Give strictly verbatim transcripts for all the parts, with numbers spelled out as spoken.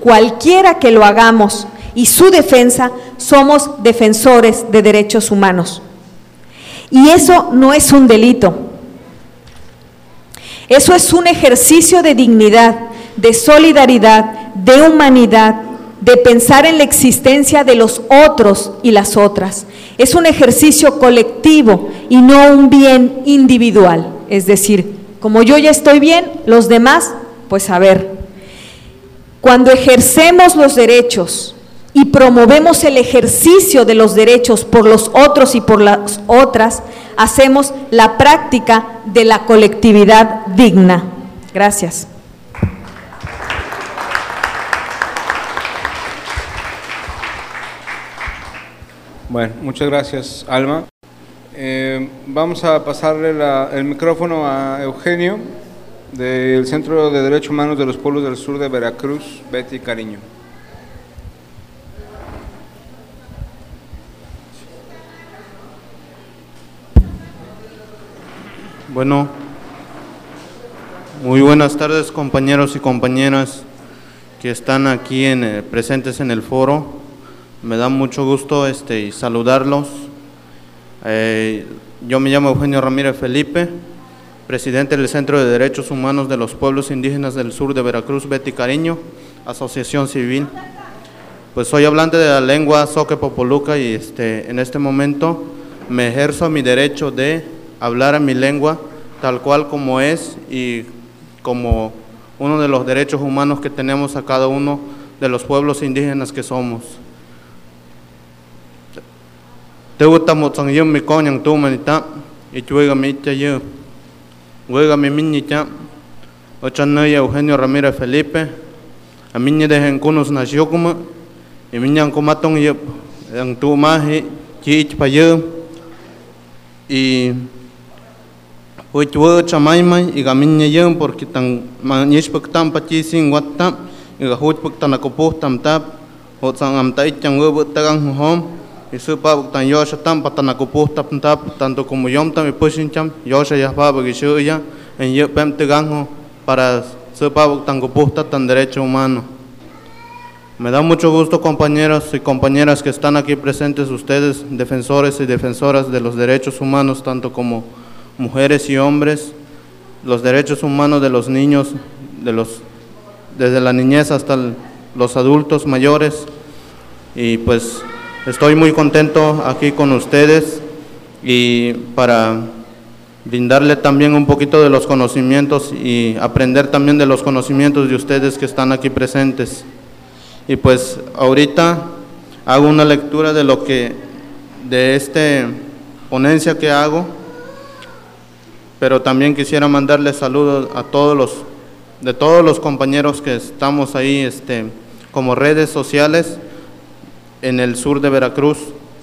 cualquiera que lo hagamos, y su defensa, somos defensores de derechos humanos. Y eso no es un delito. Eso es un ejercicio de dignidad, de solidaridad, de humanidad, de pensar en la existencia de los otros y las otras. Es un ejercicio colectivo y no un bien individual. Es decir, como yo ya estoy bien, los demás, pues a ver. Cuando ejercemos los derechos y promovemos el ejercicio de los derechos por los otros y por las otras, hacemos la práctica de la colectividad digna. Gracias. Bueno, muchas gracias, Alma. Eh, vamos a pasarle la, el micrófono a Eugenio, del Centro de Derechos Humanos de los Pueblos del Sur de Veracruz, Betty Cariño. Bueno, muy buenas tardes, compañeros y compañeras que están aquí en, eh, presentes en el foro. Me da mucho gusto este, saludarlos. Eh, yo me llamo Eugenio Ramírez Felipe, presidente del Centro de Derechos Humanos de los Pueblos Indígenas del Sur de Veracruz, Betty Cariño, asociación civil. Pues soy hablante de la lengua Zoque Popoluca y este, en este momento me ejerzo mi derecho de hablar en mi lengua tal cual como es y como uno de los derechos humanos que tenemos a cada uno de los pueblos indígenas que somos. Te gusta mucho yo mi coño tú manita y chuega mi yo huega mi miñita ochanoya Eugenio Ramírez Felipe a miña de gencunos nació como y miñan comatón yo en tu maje chich pa yo y hoy chuega chamaima y gamiña yo porque tan manish pak tam pachi sin watta y gahuch pak tan akopuh tam tap o sang am tai chang huevo tagang hom y su pavo tan yosha tan patana kupuh tap tap tanto como yom tam y pushin cham yosha ya pavo que yo ya en yo pem teganjo para su pavo tan kupuh tan derecho humano. Me da mucho gusto, compañeros y compañeras que están aquí presentes, ustedes defensores y defensoras de los derechos humanos, tanto como mujeres y hombres, los derechos humanos de los niños, de los desde la niñez hasta el, los adultos mayores, y pues estoy muy contento aquí con ustedes y para brindarle también un poquito de los conocimientos y aprender también de los conocimientos de ustedes que están aquí presentes. Y pues ahorita hago una lectura de lo que, de esta ponencia que hago, pero también quisiera mandarles saludos a todos los, de todos los compañeros que estamos ahí este, como redes sociales, en el sur de Veracruz.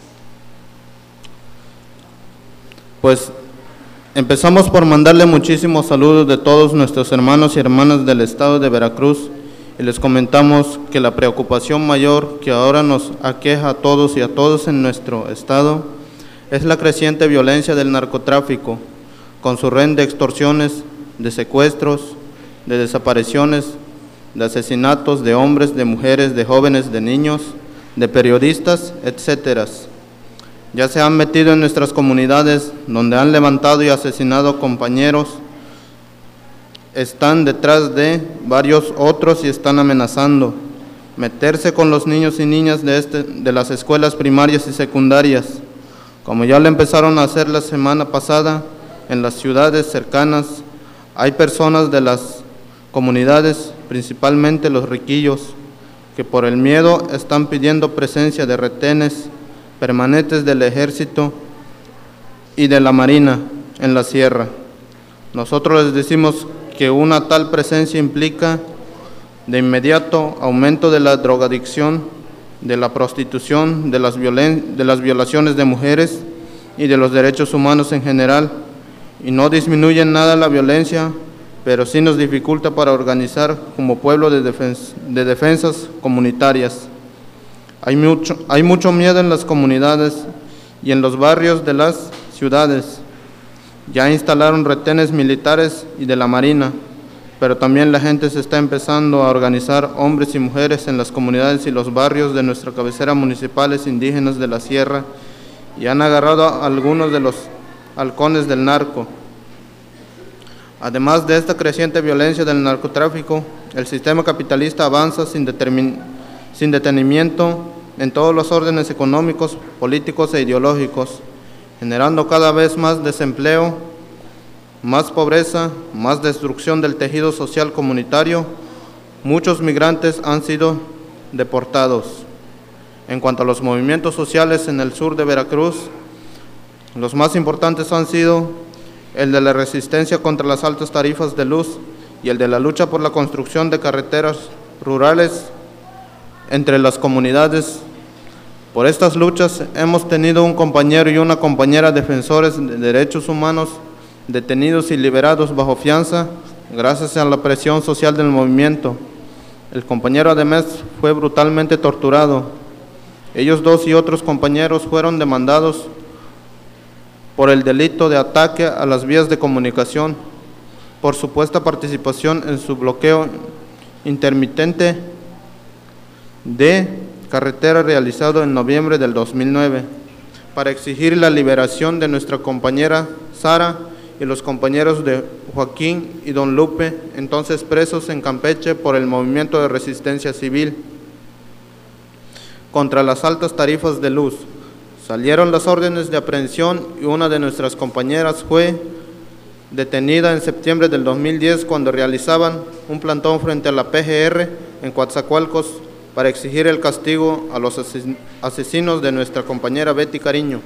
Pues empezamos por mandarle muchísimos saludos de todos nuestros hermanos y hermanas del estado de Veracruz y les comentamos que la preocupación mayor que ahora nos aqueja a todos y a todos en nuestro estado es la creciente violencia del narcotráfico, con su red de extorsiones, de secuestros, de desapariciones, de asesinatos de hombres, de mujeres, de jóvenes, de niños, de periodistas, etcétera. Ya se han metido en nuestras comunidades, donde han levantado y asesinado compañeros, están detrás de varios otros y están amenazando meterse con los niños y niñas de, este, de las escuelas primarias y secundarias, como ya lo empezaron a hacer la semana pasada en las ciudades cercanas. Hay personas de las comunidades, principalmente los riquillos, que por el miedo están pidiendo presencia de retenes permanentes del ejército y de la marina en la sierra. Nosotros les decimos que una tal presencia implica de inmediato aumento de la drogadicción, de la prostitución, de las, violen- de las violaciones de mujeres y de los derechos humanos en general, y no disminuye en nada la violencia, pero sí nos dificulta para organizar como pueblo de, defens de defensas comunitarias. Hay mucho, hay mucho miedo en las comunidades y en los barrios de las ciudades. Ya instalaron retenes militares y de la marina, pero también la gente se está empezando a organizar, hombres y mujeres, en las comunidades y los barrios de nuestra cabecera municipales indígenas de la sierra, y han agarrado a algunos de los halcones del narco. Además de esta creciente violencia del narcotráfico, el sistema capitalista avanza sin, sin detenimiento en todos los órdenes económicos, políticos e ideológicos, generando cada vez más desempleo, más pobreza, más destrucción del tejido social comunitario. Muchos migrantes han sido deportados. En cuanto a los movimientos sociales en el sur de Veracruz, los más importantes han sido el de la resistencia contra las altas tarifas de luz y el de la lucha por la construcción de carreteras rurales entre las comunidades. Por estas luchas hemos tenido un compañero y una compañera defensores de derechos humanos detenidos y liberados bajo fianza gracias a la presión social del movimiento. El compañero además fue brutalmente torturado. Ellos dos y otros compañeros fueron demandados por el delito de ataque a las vías de comunicación, por supuesta participación en su bloqueo intermitente de carretera realizado en noviembre del dos mil nueve, para exigir la liberación de nuestra compañera Sara y los compañeros de Joaquín y Don Lupe, entonces presos en Campeche por el movimiento de resistencia civil contra las altas tarifas de luz. Salieron las órdenes de aprehensión y una de nuestras compañeras fue detenida en septiembre del dos mil diez cuando realizaban un plantón frente a la P G R en Coatzacoalcos para exigir el castigo a los asesinos de nuestra compañera Betty Cariño.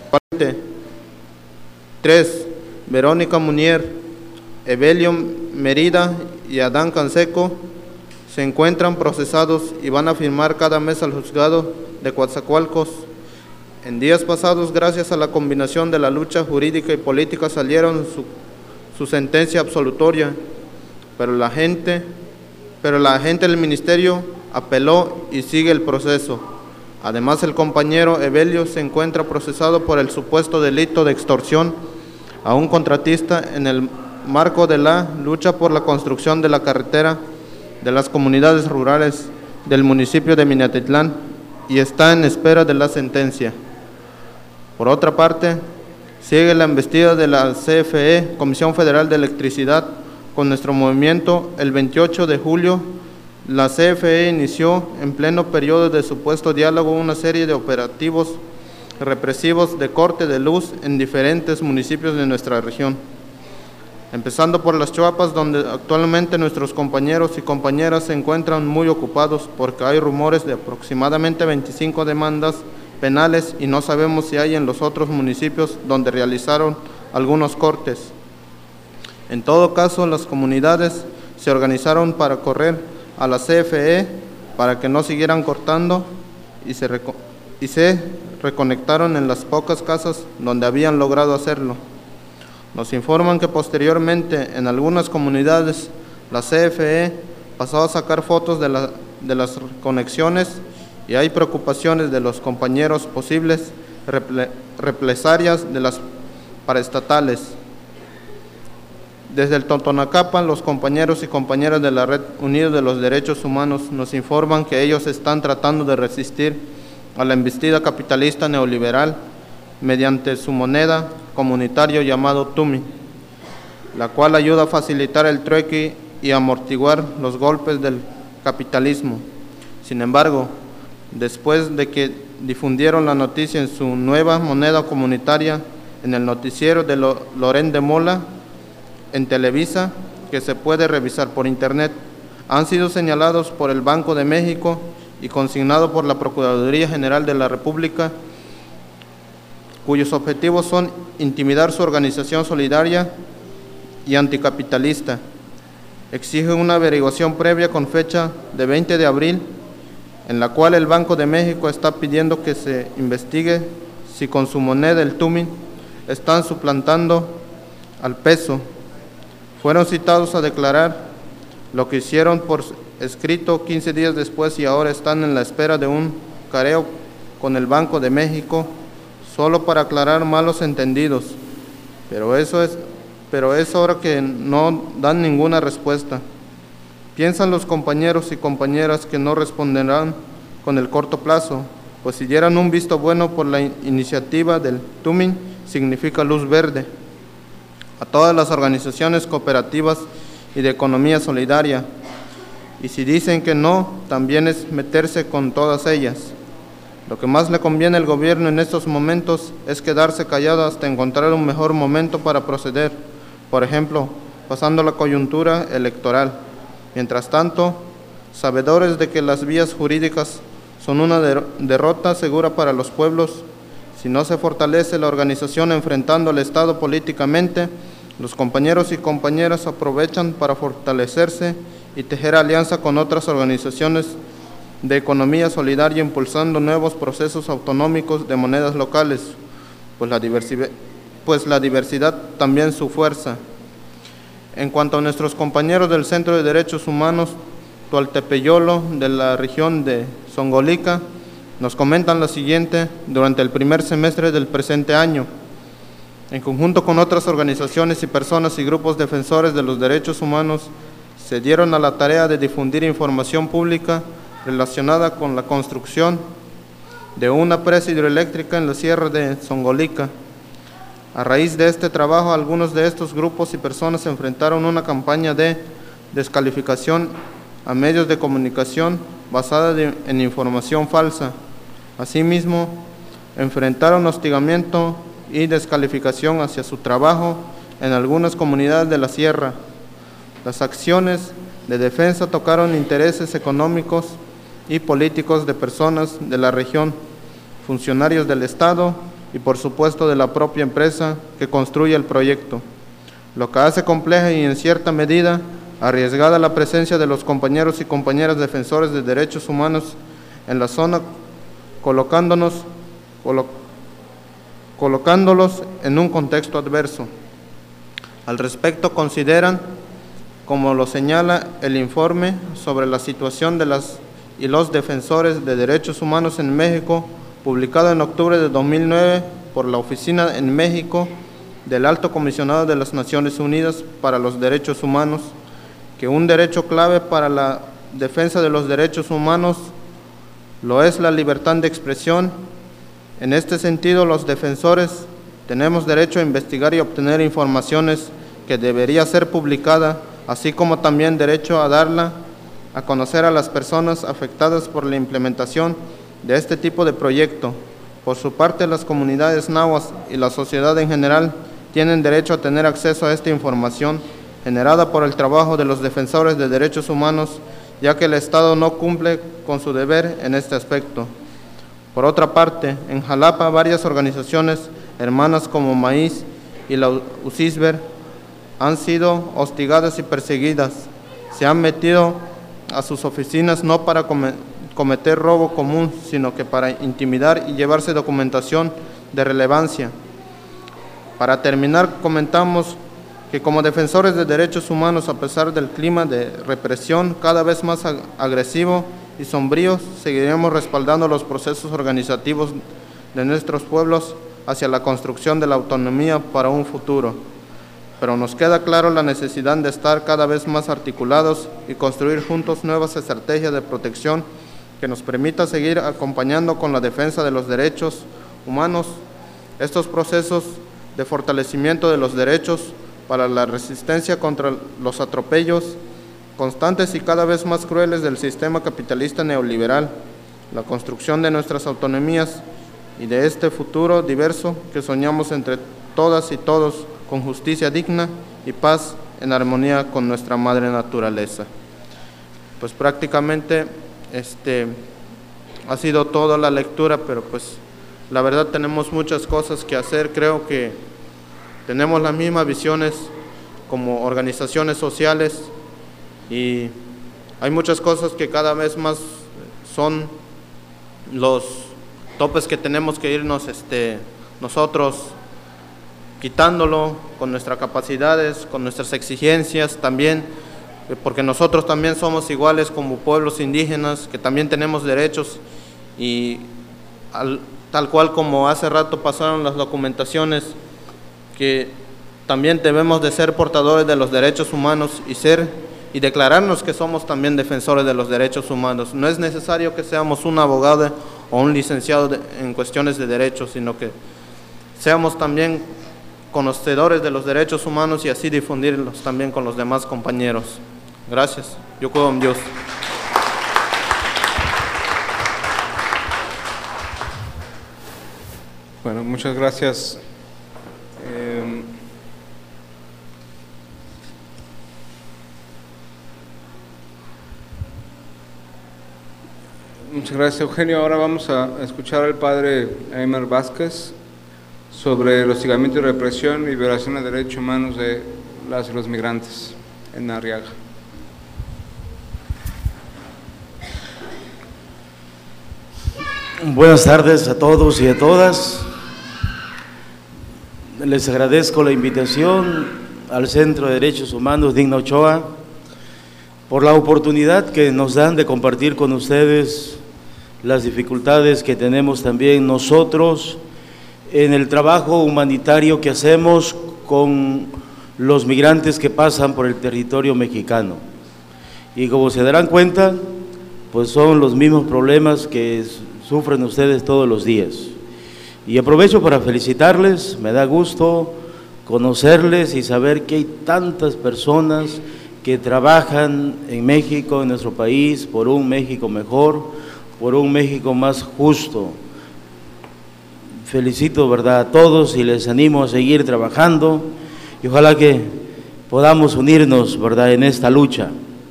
tres. Verónica Munier, Evelio Merida y Adán Canseco se encuentran procesados y van a firmar cada mes al juzgado de Coatzacoalcos. En días pasados, gracias a la combinación de la lucha jurídica y política, salieron su, su sentencia absolutoria, pero la gente, pero la gente del ministerio apeló y sigue el proceso. Además, el compañero Evelio se encuentra procesado por el supuesto delito de extorsión a un contratista en el marco de la lucha por la construcción de la carretera de las comunidades rurales del municipio de Minatitlán, y está en espera de la sentencia. Por otra parte, sigue la embestida de la C F E, Comisión Federal de Electricidad, con nuestro movimiento. El veintiocho de julio, la C F E inició en pleno periodo de supuesto diálogo una serie de operativos represivos de corte de luz en diferentes municipios de nuestra región, empezando por Las Chuapas, donde actualmente nuestros compañeros y compañeras se encuentran muy ocupados porque hay rumores de aproximadamente veinticinco demandas penales y no sabemos si hay en los otros municipios donde realizaron algunos cortes. En todo caso, las comunidades se organizaron para correr a la C F E para que no siguieran cortando y se, y se reconectaron en las pocas casas donde habían logrado hacerlo. Nos informan que posteriormente en algunas comunidades la C F E pasó a sacar fotos de, la, de las conexiones y hay preocupaciones de los compañeros posibles reple, represalias de las paraestatales. Desde el Totonacapan, los compañeros y compañeras de la Red Unidos de los Derechos Humanos nos informan que ellos están tratando de resistir a la embestida capitalista neoliberal mediante su moneda comunitaria llamado Tumi, la cual ayuda a facilitar el trueque y amortiguar los golpes del capitalismo. Sin embargo, después de que difundieron la noticia en su nueva moneda comunitaria en el noticiero de Loren de Mola, en Televisa, que se puede revisar por internet, han sido señalados por el Banco de México y consignados por la Procuraduría General de la República, cuyos objetivos son intimidar su organización solidaria y anticapitalista. Exige una averiguación previa con fecha de veinte de abril, en la cual el Banco de México está pidiendo que se investigue si con su moneda, el Tumi, están suplantando al peso. Fueron citados a declarar, lo que hicieron por escrito quince días después y ahora están en la espera de un careo con el Banco de México, solo para aclarar malos entendidos. Pero eso es, pero es hora que no dan ninguna respuesta. Piensan los compañeros y compañeras que no responderán con el corto plazo, pues si dieran un visto bueno por la in- iniciativa del Tumin, significa luz verde a todas las organizaciones cooperativas y de economía solidaria. Y si dicen que no, también es meterse con todas ellas. Lo que más le conviene al gobierno en estos momentos es quedarse callado hasta encontrar un mejor momento para proceder, por ejemplo, pasando la coyuntura electoral. Mientras tanto, sabedores de que las vías jurídicas son una der- derrota segura para los pueblos, si no se fortalece la organización enfrentando al Estado políticamente, los compañeros y compañeras aprovechan para fortalecerse y tejer alianza con otras organizaciones de economía solidaria, impulsando nuevos procesos autonómicos de monedas locales, pues la diversidad, pues la diversidad también su fuerza. En cuanto a nuestros compañeros del Centro de Derechos Humanos Tualtepeyolo de la región de Zongolica, nos comentan lo siguiente: durante el primer semestre del presente año, en conjunto con otras organizaciones y personas y grupos defensores de los derechos humanos, se dieron a la tarea de difundir información pública relacionada con la construcción de una presa hidroeléctrica en la sierra de Zongolica. A raíz de este trabajo, algunos de estos grupos y personas enfrentaron una campaña de descalificación a medios de comunicación basada de, en información falsa. Asimismo, enfrentaron hostigamiento y descalificación hacia su trabajo en algunas comunidades de la sierra. Las acciones de defensa tocaron intereses económicos y políticos de personas de la región, funcionarios del Estado y por supuesto de la propia empresa que construye el proyecto, lo que hace compleja y en cierta medida arriesgada la presencia de los compañeros y compañeras defensores de derechos humanos en la zona, colocándonos, colo, colocándolos en un contexto adverso. Al respecto, consideran, como lo señala el informe sobre la situación de las y los defensores de derechos humanos en México, publicado en octubre de dos mil nueve por la Oficina en México del Alto Comisionado de las Naciones Unidas para los Derechos Humanos, que un derecho clave para la defensa de los derechos humanos lo es la libertad de expresión. En este sentido, los defensores tenemos derecho a investigar y obtener informaciones que debería ser publicada, así como también derecho a darla a conocer a las personas afectadas por la implementación de este tipo de proyecto. Por su parte, las comunidades nahuas y la sociedad en general tienen derecho a tener acceso a esta información generada por el trabajo de los defensores de derechos humanos, ya que el Estado no cumple con su deber en este aspecto. Por otra parte, en Jalapa, varias organizaciones hermanas como Maíz y la U C I S B E R han sido hostigadas y perseguidas. Se han metido a sus oficinas no para cometer robo común, sino que para intimidar y llevarse documentación de relevancia. Para terminar, comentamos que como defensores de derechos humanos, a pesar del clima de represión cada vez más ag agresivo y sombrío, seguiremos respaldando los procesos organizativos de nuestros pueblos hacia la construcción de la autonomía para un futuro. Pero nos queda claro la necesidad de estar cada vez más articulados y construir juntos nuevas estrategias de protección que nos permita seguir acompañando con la defensa de los derechos humanos estos procesos de fortalecimiento de los derechos para la resistencia contra los atropellos constantes y cada vez más crueles del sistema capitalista neoliberal, la construcción de nuestras autonomías y de este futuro diverso que soñamos entre todas y todos, con justicia digna y paz en armonía con nuestra madre naturaleza. Pues prácticamente este, ha sido toda la lectura, pero pues la verdad tenemos muchas cosas que hacer. Creo que tenemos las mismas visiones como organizaciones sociales y hay muchas cosas que cada vez más son los topes que tenemos que irnos este, nosotros quitándolo con nuestras capacidades, con nuestras exigencias también, porque nosotros también somos iguales como pueblos indígenas, que también tenemos derechos y al, tal cual como hace rato pasaron las documentaciones, que también debemos de ser portadores de los derechos humanos y ser y declararnos que somos también defensores de los derechos humanos. No es necesario que seamos un abogado o un licenciado de, en cuestiones de derechos, sino que seamos también conocedores de los derechos humanos y así difundirlos también con los demás compañeros. Gracias. Yo creo en Dios. Bueno, muchas gracias. Eh, muchas gracias, Eugenio. Ahora vamos a escuchar al padre Eimer Vázquez sobre el hostigamiento y represión y violación de derechos humanos de las y los migrantes en Arriaga. Buenas tardes a todos y a todas. Les agradezco la invitación al Centro de Derechos Humanos Digna Ochoa por la oportunidad que nos dan de compartir con ustedes las dificultades que tenemos también nosotros en el trabajo humanitario que hacemos con los migrantes que pasan por el territorio mexicano. Y como se darán cuenta, pues son los mismos problemas que sufren ustedes todos los días. Y aprovecho para felicitarles, me da gusto conocerles y saber que hay tantas personas que trabajan en México, en nuestro país, por un México mejor, por un México más justo. Felicito, ¿verdad?, a todos y les animo a seguir trabajando y ojalá que podamos unirnos, ¿verdad?, en esta lucha.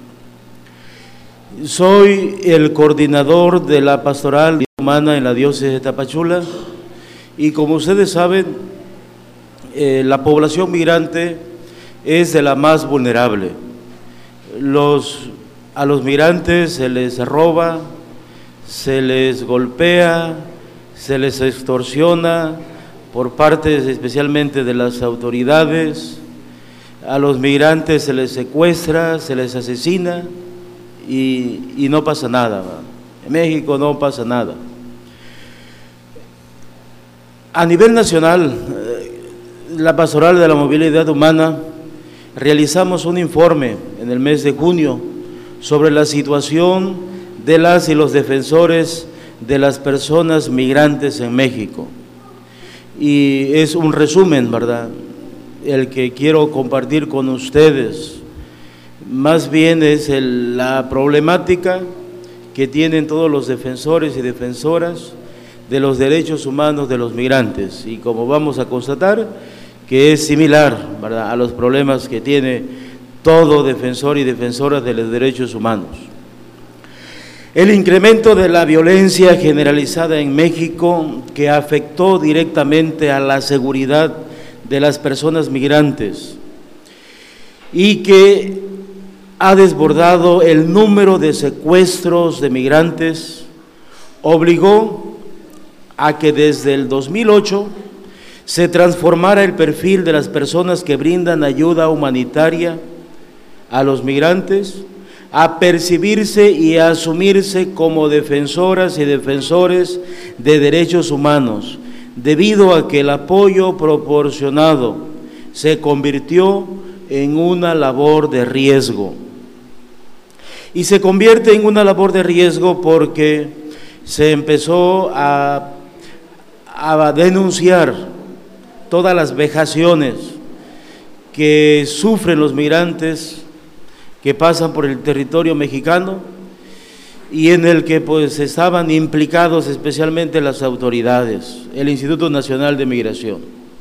Soy el coordinador de la Pastoral Humana en la diócesis de Tapachula y como ustedes saben, eh, la población migrante es de la más vulnerable. Los, a los migrantes se les roba, se les golpea, se les extorsiona por parte especialmente de las autoridades, a los migrantes se les secuestra, se les asesina y, y no pasa nada, ¿verdad? En México no pasa nada. A nivel nacional, la Pastoral de la Movilidad Humana realizamos un informe en el mes de junio sobre la situación de las y los defensores de las personas migrantes en México. Y es un resumen, ¿verdad?, el que quiero compartir con ustedes. Más bien es el, la problemática que tienen todos los defensores y defensoras de los derechos humanos de los migrantes. Y como vamos a constatar, que es similar, ¿verdad?, a los problemas que tiene todo defensor y defensora de los derechos humanos. El incremento de la violencia generalizada en México que afectó directamente a la seguridad de las personas migrantes y que ha desbordado el número de secuestros de migrantes, obligó a que desde el dos mil ocho se transformara el perfil de las personas que brindan ayuda humanitaria a los migrantes, a percibirse y a asumirse como defensoras y defensores de derechos humanos, debido a que el apoyo proporcionado se convirtió en una labor de riesgo. Y se convierte en una labor de riesgo porque se empezó a, a denunciar todas las vejaciones que sufren los migrantes que pasan por el territorio mexicano y en el que pues estaban implicados especialmente las autoridades, el Instituto Nacional de Migración.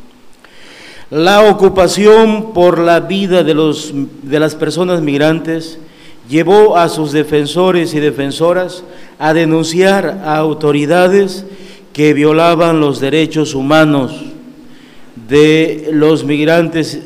La ocupación por la vida de, los, de las personas migrantes llevó a sus defensores y defensoras a denunciar a autoridades que violaban los derechos humanos de los migrantes,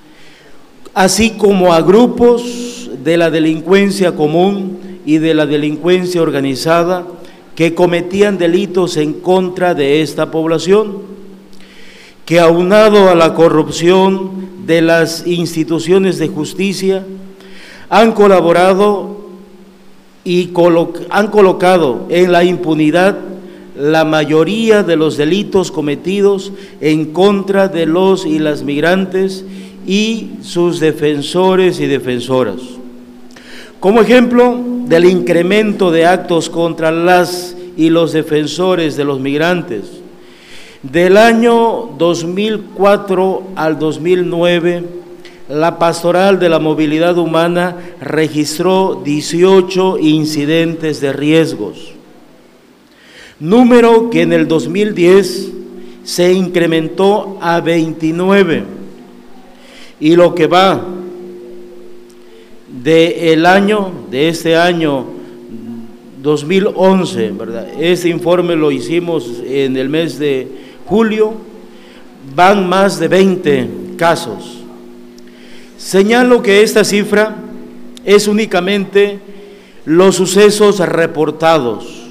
así como a grupos de la delincuencia común y de la delincuencia organizada que cometían delitos en contra de esta población, que aunado a la corrupción de las instituciones de justicia, han colaborado y colo- han colocado en la impunidad la mayoría de los delitos cometidos en contra de los y las migrantes y sus defensores y defensoras. Como ejemplo del incremento de actos contra las y los defensores de los migrantes, del año dos mil cuatro al dos mil nueve, la Pastoral de la Movilidad Humana registró dieciocho incidentes de riesgos, número que en el dos mil diez se incrementó a veintinueve, y lo que va de el año, de este año dos mil once, ¿verdad? Este informe lo hicimos en el mes de julio, van más de veinte casos. Señalo que esta cifra es únicamente los sucesos reportados,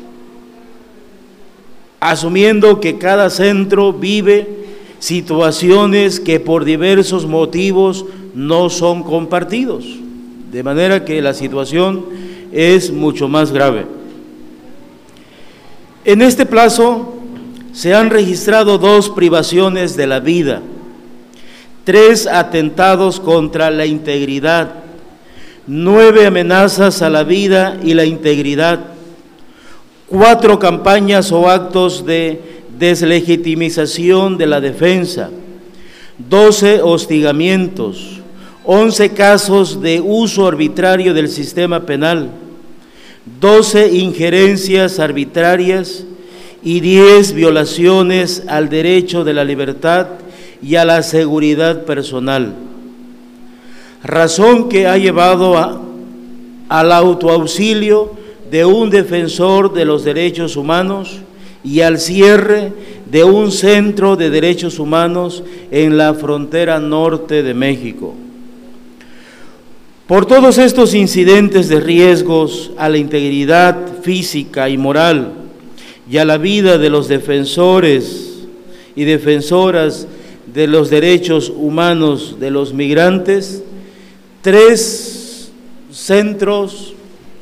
asumiendo que cada centro vive situaciones que por diversos motivos no son compartidos, de manera que la situación es mucho más grave. En este plazo se han registrado dos privaciones de la vida, tres atentados contra la integridad, nueve amenazas a la vida y la integridad, cuatro campañas o actos de deslegitimización de la defensa, doce hostigamientos, once casos de uso arbitrario del sistema penal, doce injerencias arbitrarias y diez violaciones al derecho de la libertad y a la seguridad personal, razón que ha llevado a, al autoauxilio de un defensor de los derechos humanos y al cierre de un centro de derechos humanos en la frontera norte de México. Por todos estos incidentes de riesgos a la integridad física y moral y a la vida de los defensores y defensoras de los derechos humanos de los migrantes, tres centros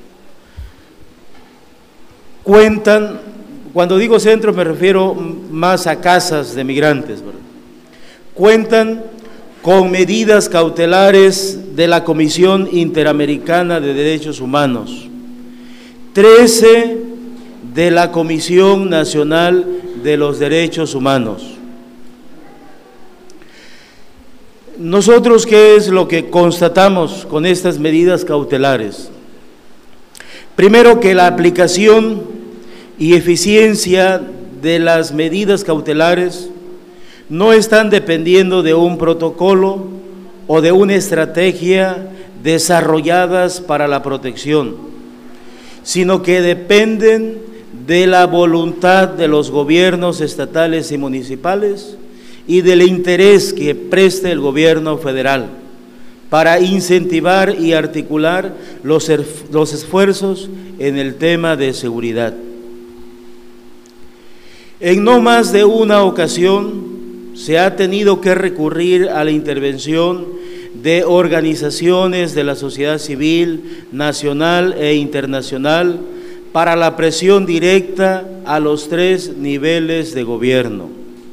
cuentan, cuando digo centros me refiero más a casas de migrantes, ¿verdad? Cuentan con medidas cautelares de la Comisión Interamericana de Derechos Humanos, trece de la Comisión Nacional de los Derechos Humanos. Nosotros, ¿qué es lo que constatamos con estas medidas cautelares? Primero, que la aplicación y eficiencia de las medidas cautelares no están dependiendo de un protocolo o de una estrategia desarrolladas para la protección, sino que dependen de la voluntad de los gobiernos estatales y municipales y del interés que preste el gobierno federal para incentivar y articular los, los esfuerzos en el tema de seguridad. En no más de una ocasión se ha tenido que recurrir a la intervención de organizaciones de la sociedad civil nacional e internacional para la presión directa a los tres niveles de gobierno.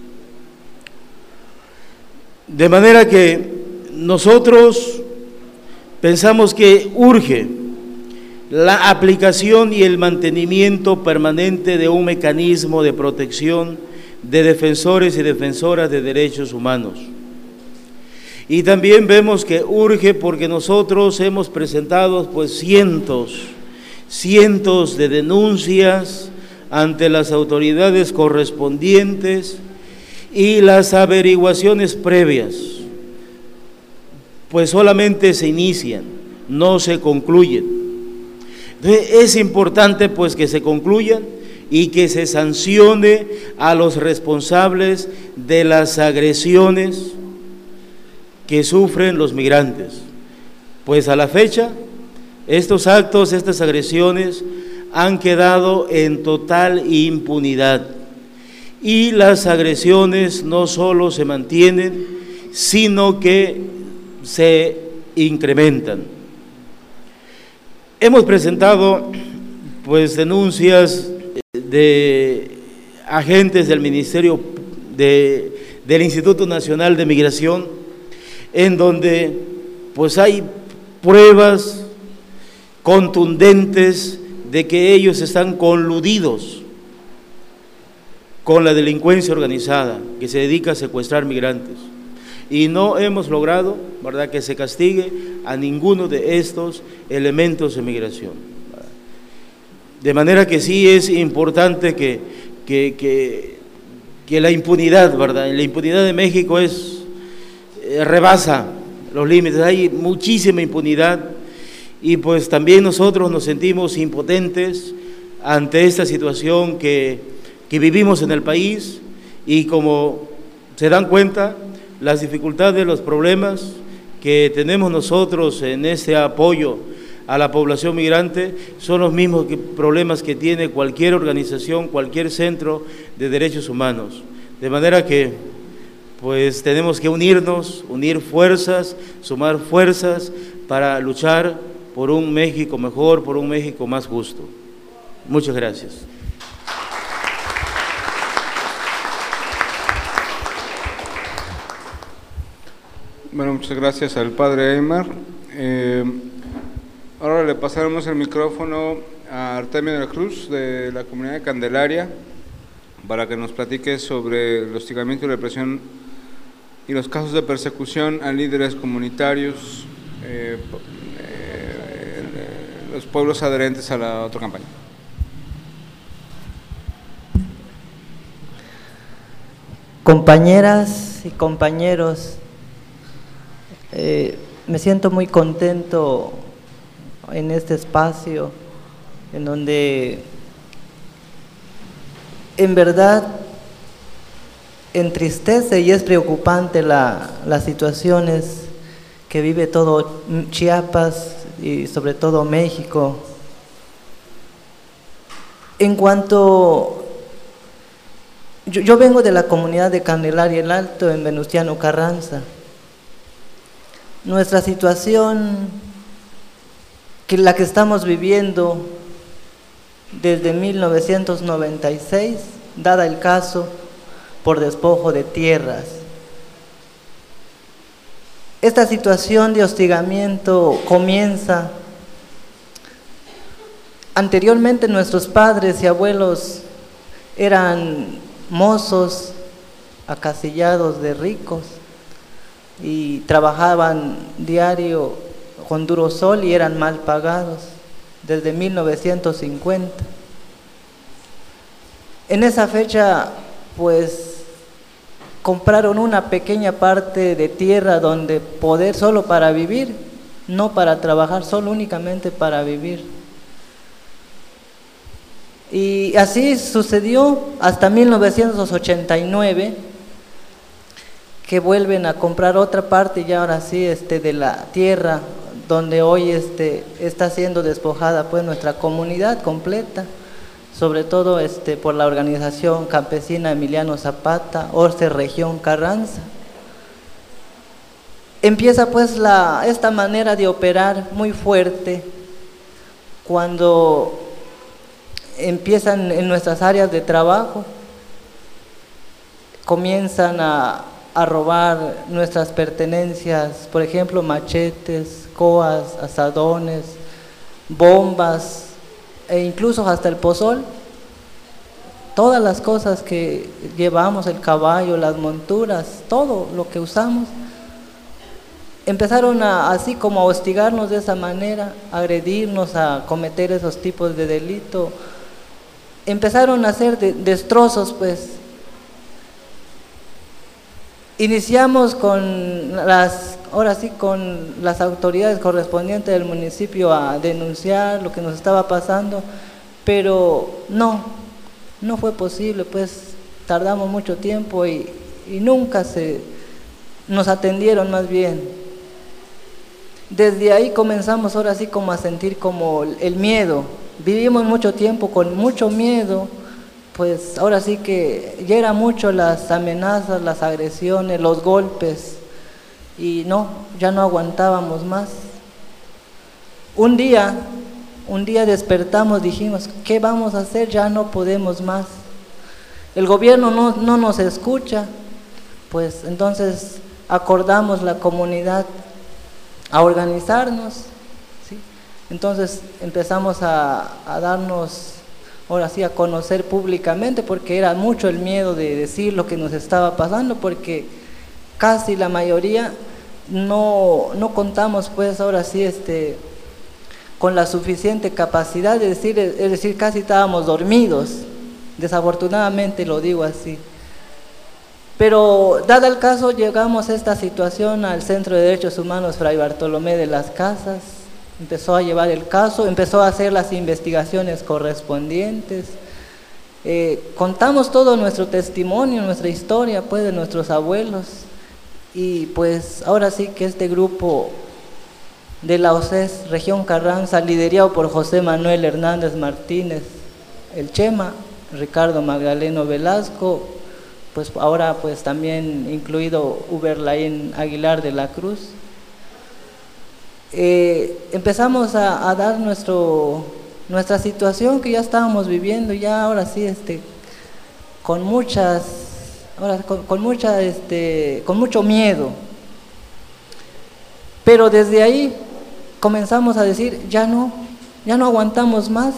De manera que nosotros pensamos que urge la aplicación y el mantenimiento permanente de un mecanismo de protección de defensores y defensoras de derechos humanos. Y también vemos que urge porque nosotros hemos presentado pues cientos, cientos de denuncias ante las autoridades correspondientes y las averiguaciones previas pues solamente se inician, no se concluyen. Entonces, es importante pues que se concluyan y que se sancione a los responsables de las agresiones que sufren los migrantes. Pues a la fecha, estos actos, estas agresiones han quedado en total impunidad y las agresiones no solo se mantienen, sino que se incrementan. Hemos presentado pues denuncias de agentes del Ministerio de, del Instituto Nacional de Migración, en donde pues hay pruebas contundentes de que ellos están coludidos con la delincuencia organizada que se dedica a secuestrar migrantes. Y no hemos logrado, ¿verdad?, que se castigue a ninguno de estos elementos de migración. De manera que sí es importante que, que, que, que la impunidad, ¿verdad?, la impunidad de México es, eh, rebasa los límites, hay muchísima impunidad y pues también nosotros nos sentimos impotentes ante esta situación que, que vivimos en el país y como se dan cuenta, las dificultades, los problemas que tenemos nosotros en este apoyo a la población migrante son los mismos que, problemas que tiene cualquier organización, cualquier centro de derechos humanos. De manera que pues tenemos que unirnos, unir fuerzas, sumar fuerzas para luchar por un México mejor, por un México más justo. Muchas gracias. Bueno, muchas gracias al padre Aymar. Eh, ahora le pasaremos el micrófono a Artemio de la Cruz, de la comunidad de Candelaria, para que nos platique sobre el hostigamiento y represión y los casos de persecución a líderes comunitarios, eh, eh, los pueblos adherentes a la otra campaña. Compañeras y compañeros, eh, me siento muy contento en este espacio en donde en verdad entristece y es preocupante la, las situaciones que vive todo Chiapas y sobre todo México. En cuanto, yo, yo vengo de la comunidad de Candelaria el Alto, en Venustiano Carranza. Nuestra situación, que la que estamos viviendo desde mil novecientos noventa y seis, dada el caso por despojo de tierras. Esta situación de hostigamiento comienza. Anteriormente nuestros padres y abuelos eran mozos acasillados de ricos y trabajaban diario con duro sol y eran mal pagados desde mil novecientos cincuenta. En esa fecha, pues, compraron una pequeña parte de tierra donde poder solo para vivir, no para trabajar, solo únicamente para vivir. Y así sucedió hasta mil novecientos ochenta y nueve, que vuelven a comprar otra parte ya ahora sí este, de la tierra donde hoy este, está siendo despojada pues nuestra comunidad completa, sobre todo este, por la organización campesina Emiliano Zapata, Orce Región Carranza. Empieza pues la, esta manera de operar muy fuerte cuando empiezan en nuestras áreas de trabajo, comienzan a, a robar nuestras pertenencias, por ejemplo machetes, coas, asadones, bombas, e incluso hasta el pozol, todas las cosas que llevamos, el caballo, las monturas, todo lo que usamos, empezaron a, así como a hostigarnos de esa manera, a agredirnos, a cometer esos tipos de delito, empezaron a hacer de, destrozos pues. Iniciamos con las, ahora sí, con las autoridades correspondientes del municipio a denunciar lo que nos estaba pasando, pero no, no fue posible, pues tardamos mucho tiempo y, y nunca se nos atendieron más bien. Desde ahí comenzamos ahora sí como a sentir como el miedo, vivimos mucho tiempo con mucho miedo, pues ahora sí que ya era mucho las amenazas, las agresiones, los golpes, y no, ya no aguantábamos más. Un día, un día despertamos, dijimos, ¿qué vamos a hacer? Ya no podemos más. El gobierno no, no nos escucha, pues entonces acordamos la comunidad a organizarnos, ¿sí? Entonces empezamos a, a darnos, ahora sí, a conocer públicamente, porque era mucho el miedo de decir lo que nos estaba pasando, porque casi la mayoría no, no contamos, pues ahora sí, este, con la suficiente capacidad de decir, es decir, casi estábamos dormidos, desafortunadamente lo digo así. Pero dado el caso, llegamos a esta situación al Centro de Derechos Humanos Fray Bartolomé de las Casas, empezó a llevar el caso, empezó a hacer las investigaciones correspondientes, eh, contamos todo nuestro testimonio, nuestra historia, pues, de nuestros abuelos, y pues ahora sí que este grupo de la O C E S Región Carranza, liderado por José Manuel Hernández Martínez, el Chema, Ricardo Magdaleno Velasco, pues ahora pues también incluido Uberlaín Aguilar de la Cruz, eh, empezamos a, a dar nuestro, nuestra situación que ya estábamos viviendo, ya ahora sí, este, con muchas, ahora con, con mucha, este, con mucho miedo, pero desde ahí comenzamos a decir, ya no, ya no aguantamos más.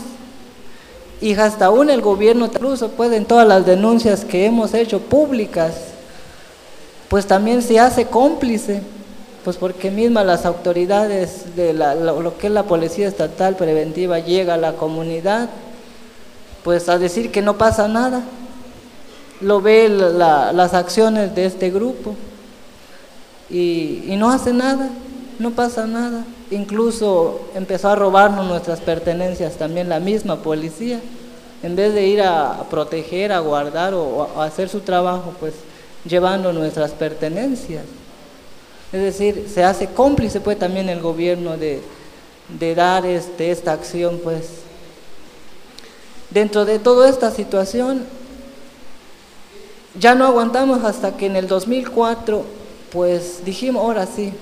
Y hasta aún el gobierno, incluso pues en todas las denuncias que hemos hecho públicas, pues también se hace cómplice, pues porque mismas las autoridades de la, lo, lo que es la Policía Estatal Preventiva llega a la comunidad, pues a decir que no pasa nada, lo ve la, las acciones de este grupo y, y no hace nada, no pasa nada. Incluso empezó a robarnos nuestras pertenencias también la misma policía, en vez de ir a proteger, a guardar o a hacer su trabajo, pues llevando nuestras pertenencias. Es decir, se hace cómplice pues también el gobierno de, de dar este, esta acción, pues. Dentro de toda esta situación, ya no aguantamos hasta que en el dos mil cuatro, pues dijimos, ahora sí,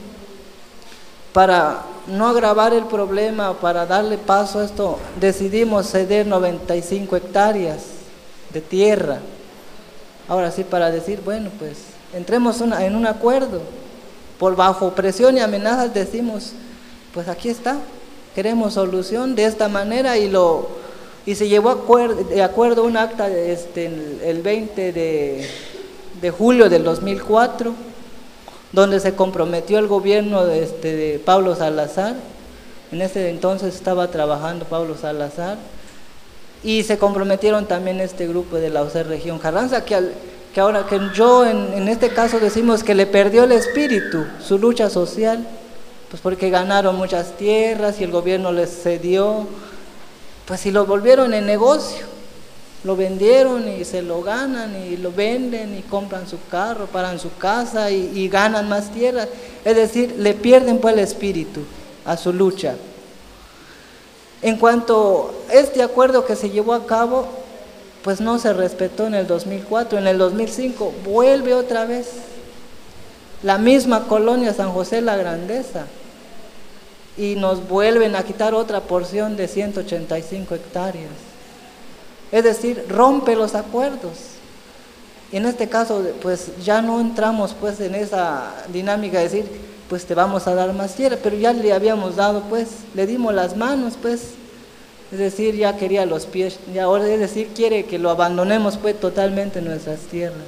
para no agravar el problema, para darle paso a esto, decidimos ceder noventa y cinco hectáreas de tierra. Ahora sí, para decir, bueno, pues entremos una, en un acuerdo. Por bajo presión y amenazas decimos, pues aquí está, queremos solución de esta manera, y lo y se llevó acuerdo, de acuerdo un acta este, el veinte de julio del dos mil cuatro, donde se comprometió el gobierno de, este, de Pablo Salazar. En ese entonces estaba trabajando Pablo Salazar, y se comprometieron también este grupo de la O C E Región Carranza, que, al, que ahora que yo en, en este caso decimos que le perdió el espíritu, su lucha social, pues porque ganaron muchas tierras y el gobierno les cedió, pues y lo volvieron en negocio. Lo vendieron y se lo ganan y lo venden y compran su carro, paran su casa y, y ganan más tierra. Es decir, le pierden pues el espíritu a su lucha. En cuanto a este acuerdo que se llevó a cabo, pues no se respetó en el dos mil cuatro, en el dos mil cinco vuelve otra vez la misma colonia San José La Grandeza y nos vuelven a quitar otra porción de ciento ochenta y cinco hectáreas. Es decir, rompe los acuerdos. Y en este caso, pues ya no entramos pues en esa dinámica de decir, pues te vamos a dar más tierra, pero ya le habíamos dado, pues, le dimos las manos, pues, es decir, ya quería los pies, ya ahora es decir, quiere que lo abandonemos pues totalmente nuestras tierras.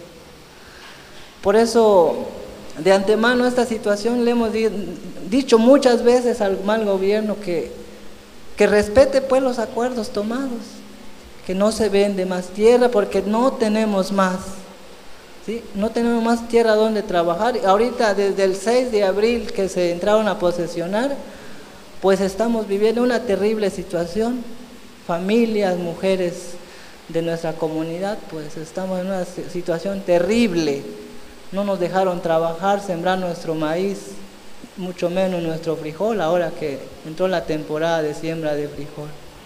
Por eso, de antemano, esta situación le hemos di dicho muchas veces al mal gobierno que, que respete pues los acuerdos tomados, que no se vende más tierra porque no tenemos más, ¿sí? No tenemos más tierra donde trabajar. Ahorita desde el seis de abril que se entraron a posesionar, pues estamos viviendo una terrible situación. Familias, mujeres de nuestra comunidad, pues estamos en una situación terrible. No nos dejaron trabajar, sembrar nuestro maíz, mucho menos nuestro frijol, ahora que entró la temporada de siembra de frijol.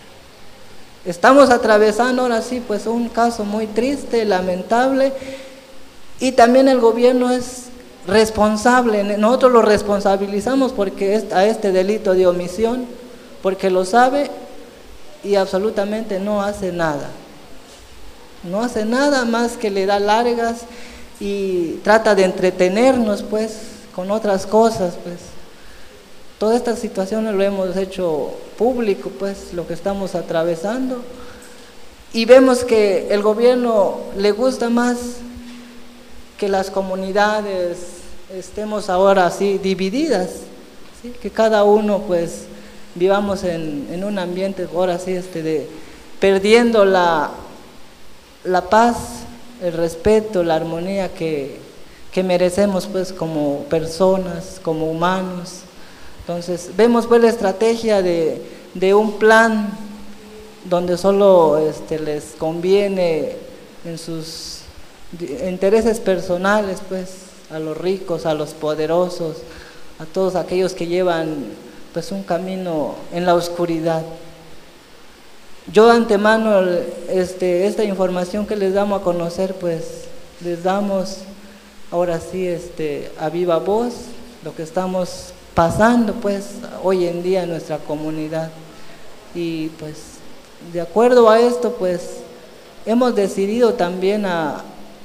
Estamos atravesando ahora sí pues un caso muy triste, lamentable, y también el gobierno es responsable. Nosotros lo responsabilizamos porque es a este delito de omisión, porque lo sabe y absolutamente no hace nada. No hace nada más que le da largas y trata de entretenernos pues con otras cosas, pues. Todas estas situaciones lo hemos hecho público, pues, lo que estamos atravesando. Y vemos que el gobierno le gusta más que las comunidades estemos ahora así divididas, ¿sí? Que cada uno pues vivamos en, en un ambiente ahora sí este de perdiendo la, la paz, el respeto, la armonía que, que merecemos pues como personas, como humanos. Entonces vemos pues la estrategia de, de un plan donde solo este, les conviene en sus intereses personales, pues, a los ricos, a los poderosos, a todos aquellos que llevan, pues, un camino en la oscuridad. Yo de antemano, este, esta información que les damos a conocer, pues, les damos, ahora sí, este, a viva voz, lo que estamos pasando, pues, hoy en día en nuestra comunidad. Y, pues, de acuerdo a esto, pues, hemos decidido también a,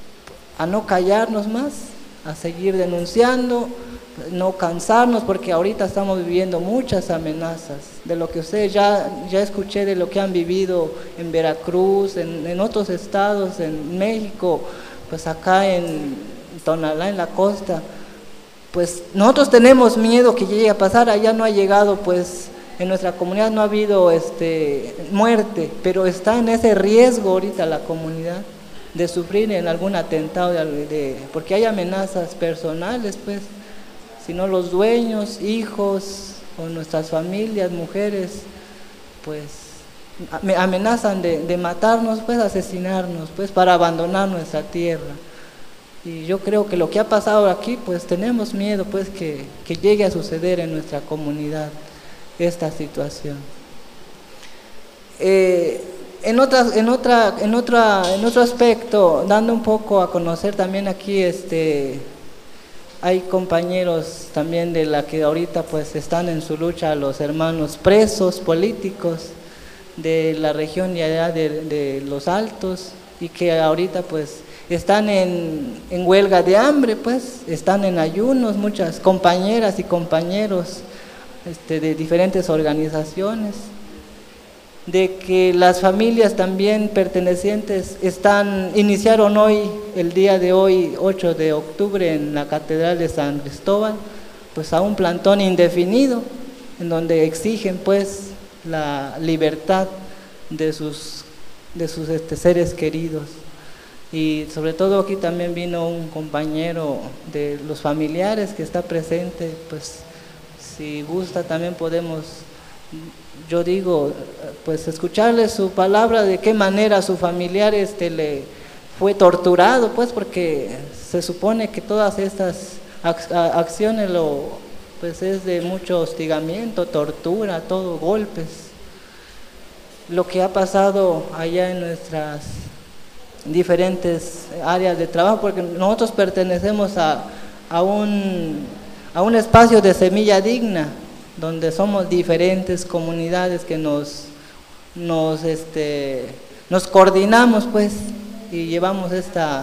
a no callarnos más, a seguir denunciando, no cansarnos, porque ahorita estamos viviendo muchas amenazas, de lo que ustedes ya, ya escuché, de lo que han vivido en Veracruz, en, en otros estados, en México, pues acá en Tonalá, en la costa. Pues nosotros tenemos miedo que llegue a pasar, allá no ha llegado, pues, en nuestra comunidad no ha habido este, muerte, pero está en ese riesgo ahorita la comunidad de sufrir en algún atentado, de, de, porque hay amenazas personales, pues, si no los dueños, hijos, o nuestras familias, mujeres, pues, amenazan de, de matarnos, pues, asesinarnos, pues, para abandonar nuestra tierra. Y yo creo que lo que ha pasado aquí, pues, tenemos miedo, pues, que, que llegue a suceder en nuestra comunidad esta situación. Eh, en, otras, en, otra, en, otra, en otro aspecto, dando un poco a conocer también aquí, este, hay compañeros también de la que ahorita pues están en su lucha, los hermanos presos políticos de la región y allá de, de Los Altos, y que ahorita pues están en, en huelga de hambre, pues, están en ayunos, muchas compañeras y compañeros Este, de diferentes organizaciones, de que las familias también pertenecientes están, iniciaron hoy, el día de hoy, ocho de octubre, en la Catedral de San Cristóbal, pues a un plantón indefinido, en donde exigen pues la libertad de sus, de sus este, seres queridos. Y sobre todo aquí también vino un compañero de los familiares que está presente, pues si gusta también podemos, yo digo, pues escucharle su palabra, de qué manera su familiar este, le fue torturado, pues porque se supone que todas estas acciones lo, pues es de mucho hostigamiento, tortura, todo, golpes. Lo que ha pasado allá en nuestras diferentes áreas de trabajo, porque nosotros pertenecemos a, a un... a un espacio de semilla digna, donde somos diferentes comunidades que nos, nos, este, nos coordinamos pues y llevamos esta,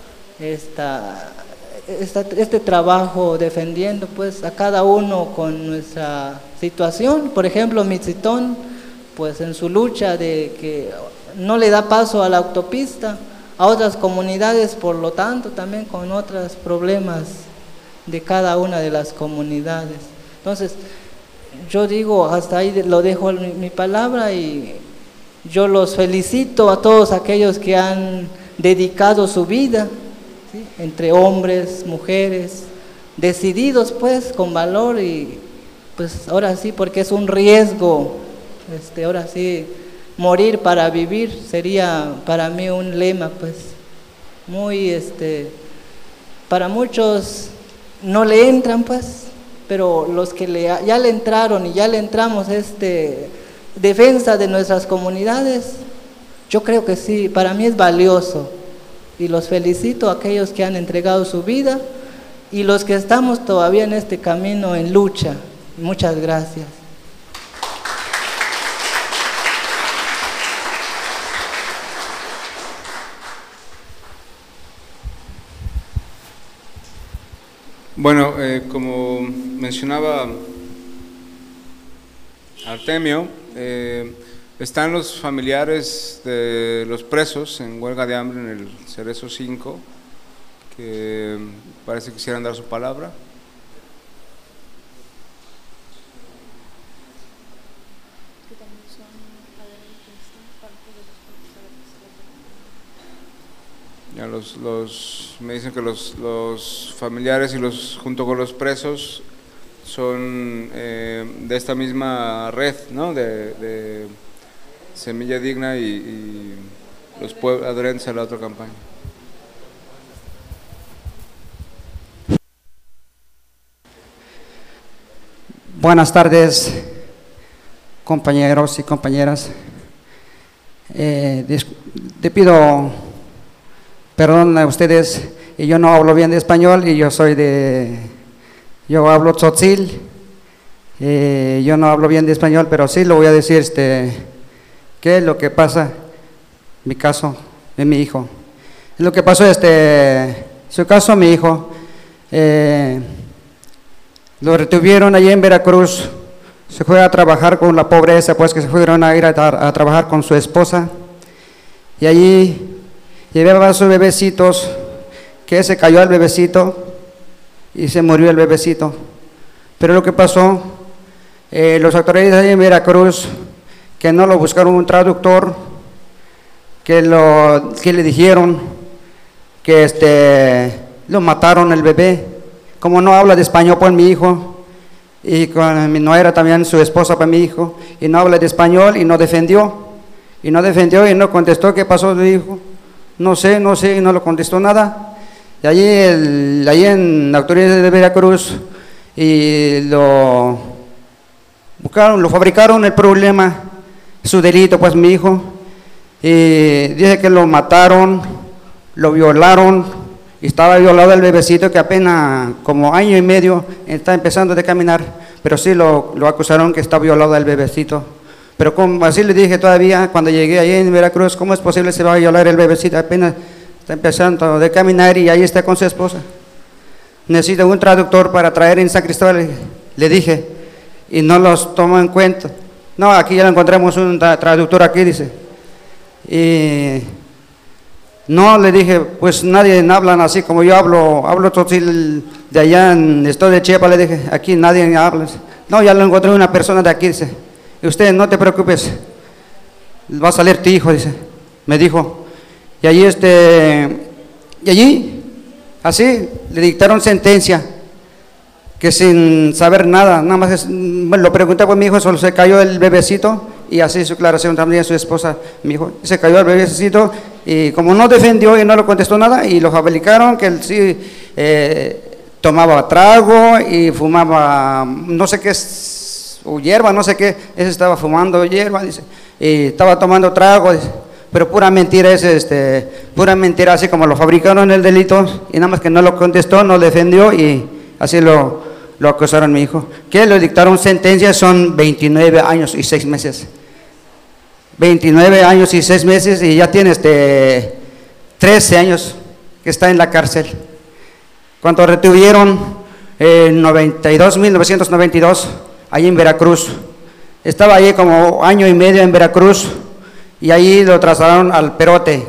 esta, esta, este trabajo defendiendo pues a cada uno con nuestra situación. Por ejemplo, Mitzitón, pues en su lucha de que no le da paso a la autopista, a otras comunidades, por lo tanto también con otros problemas de cada una de las comunidades. Entonces, yo digo, hasta ahí lo dejo mi, mi palabra, y yo los felicito a todos aquellos que han dedicado su vida, ¿sí? Entre hombres, mujeres, decididos pues, con valor, y pues ahora sí, porque es un riesgo, este, ahora sí, morir para vivir, sería para mí un lema pues, muy, este, para muchos no le entran pues, pero los que le, ya le entraron y ya le entramos este defensa de nuestras comunidades, yo creo que sí, para mí es valioso, y los felicito a aquellos que han entregado su vida y los que estamos todavía en este camino en lucha. Muchas gracias. Bueno, eh, como mencionaba Artemio, eh, están los familiares de los presos en huelga de hambre en el Cerezo cinco, que parece que quisieran dar su palabra. Ya los, los, me dicen que los, los familiares y los junto con los presos son eh, de esta misma red, ¿no? de, de Semilla Digna y, y los pueblos adherentes a la otra campaña. Buenas tardes, compañeros y compañeras. Eh, te pido perdón a ustedes, yo no hablo bien de español y yo soy de, yo hablo tzotzil, eh, yo no hablo bien de español, pero sí lo voy a decir, este, qué es lo que pasa, mi caso, de mi hijo. Lo que pasó, este, su caso, mi hijo, eh, lo retuvieron allí en Veracruz, se fue a trabajar con la pobreza, pues que se fueron a ir a, a trabajar con su esposa, y allí llevaba a sus bebecitos, que se cayó el bebecito y se murió el bebecito. Pero lo que pasó, eh, los autoridades en Veracruz, que no lo buscaron un traductor, que, lo, que le dijeron que este, lo mataron el bebé. Como no habla de español, pues mi hijo, y con mi nuera también, su esposa para mi hijo, y no habla de español y no defendió, y no defendió y no contestó qué pasó, le dijo. No sé, no sé, y no lo contestó nada. Y allí, el, allí en la autoridad de Veracruz, y lo buscaron, lo fabricaron el problema, su delito, pues mi hijo, y dice que lo mataron, lo violaron, y estaba violado el bebecito que apenas como año y medio está empezando a caminar, pero sí lo, lo acusaron que está violado el bebecito. Pero como así le dije todavía, cuando llegué ahí en Veracruz, ¿cómo es posible que se va a violar el bebecito? Apenas está empezando a caminar y ahí está con su esposa. Necesito un traductor para traer en San Cristóbal, le dije, y no los tomó en cuenta. No, aquí ya encontramos un traductor aquí, dice. Y no, le dije, pues nadie habla así como yo hablo, hablo tzotzil de allá en el estado de Chiapas, le dije, aquí nadie habla. No, ya lo encontré una persona de aquí, dice. Y usted no te preocupes, va a salir tu hijo, dice, me dijo. Y allí, este, y allí, así, le dictaron sentencia, que sin saber nada, nada más, es, bueno, lo pregunté por mi hijo, solo se cayó el bebecito, y así su declaración también su esposa, mi hijo, se cayó el bebecito, y como no defendió y no lo contestó nada, y lo fabricaron, que él sí eh, tomaba trago y fumaba, no sé qué es, o hierba, no sé qué, ese estaba fumando hierba, dice, y estaba tomando trago, dice, pero pura mentira, ese, este, pura mentira, así como lo fabricaron el delito, y nada más que no lo contestó, no defendió, y así lo, lo acusaron a mi hijo, que le dictaron sentencia, son veintinueve años y seis meses, veintinueve años y seis meses, y ya tiene este, trece años que está en la cárcel. Cuando retuvieron en noventa y dos, mil novecientos noventa y dos, allí en Veracruz, estaba allí como año y medio en Veracruz, y allí lo trasladaron al Perote,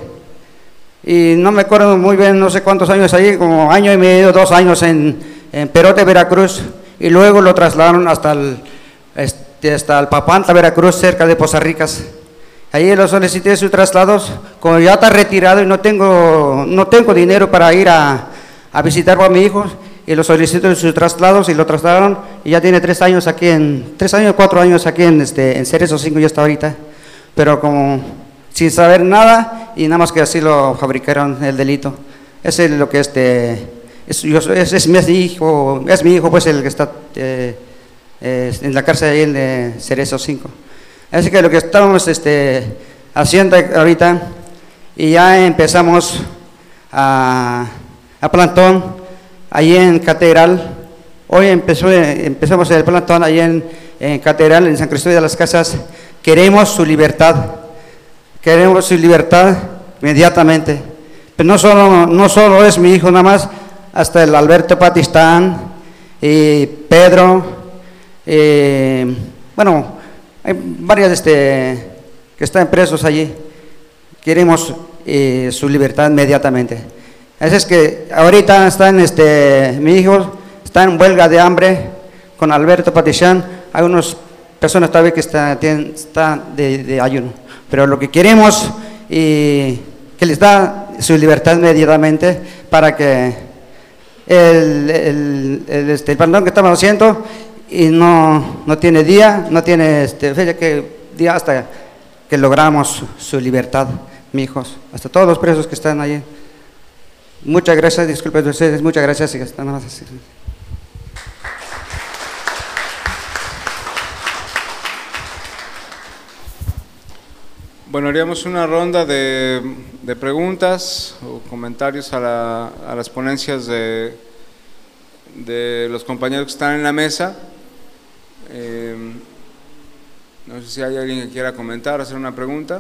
y no me acuerdo muy bien, no sé cuántos años allí, como año y medio, dos años en, en Perote, Veracruz, y luego lo trasladaron hasta el, este, hasta el Papantla, Veracruz, cerca de Poza Ricas. Allí lo solicité sus traslados, como ya está retirado y no tengo, no tengo dinero para ir a, a visitar a mi hijo, y lo solicité sus traslados y lo trasladaron, y ya tiene tres años aquí en, tres años, cuatro años aquí en, este, en Cerezo cinco ya está ahorita, pero como sin saber nada, y nada más que así lo fabricaron el delito. Ese es lo que este, es, yo, es, es mi hijo, es mi hijo pues el que está eh, eh, en la cárcel ahí en de Cerezo cinco. Así que lo que estamos este, haciendo ahorita, y ya empezamos a, a plantón, ahí en Catedral. Hoy empezó, empezamos el plantón ahí en, en Catedral, en San Cristóbal de las Casas. Queremos su libertad, queremos su libertad inmediatamente. Pero no solo, no solo es mi hijo nada más, hasta el Alberto Patistán y Pedro, y, bueno, hay varios este, que están presos allí. Queremos eh, su libertad inmediatamente. Así es que ahorita están, este, mi hijo está en huelga de hambre con Alberto Patistán. Hay unas personas todavía que están, tienen, están de, de ayuno, pero lo que queremos y que les da su libertad inmediatamente para que el, el, el, este, el perdón que estamos haciendo y no, no tiene día, no tiene este, fecha, que día hasta que logramos su, su libertad, mis hijos, hasta todos los presos que están allí. Muchas gracias, disculpen ustedes, muchas gracias. Y hasta nada más. Bueno, haríamos una ronda de, de preguntas o comentarios a, la, a las ponencias de, de los compañeros que están en la mesa. Eh, no sé si hay alguien que quiera comentar, hacer una pregunta.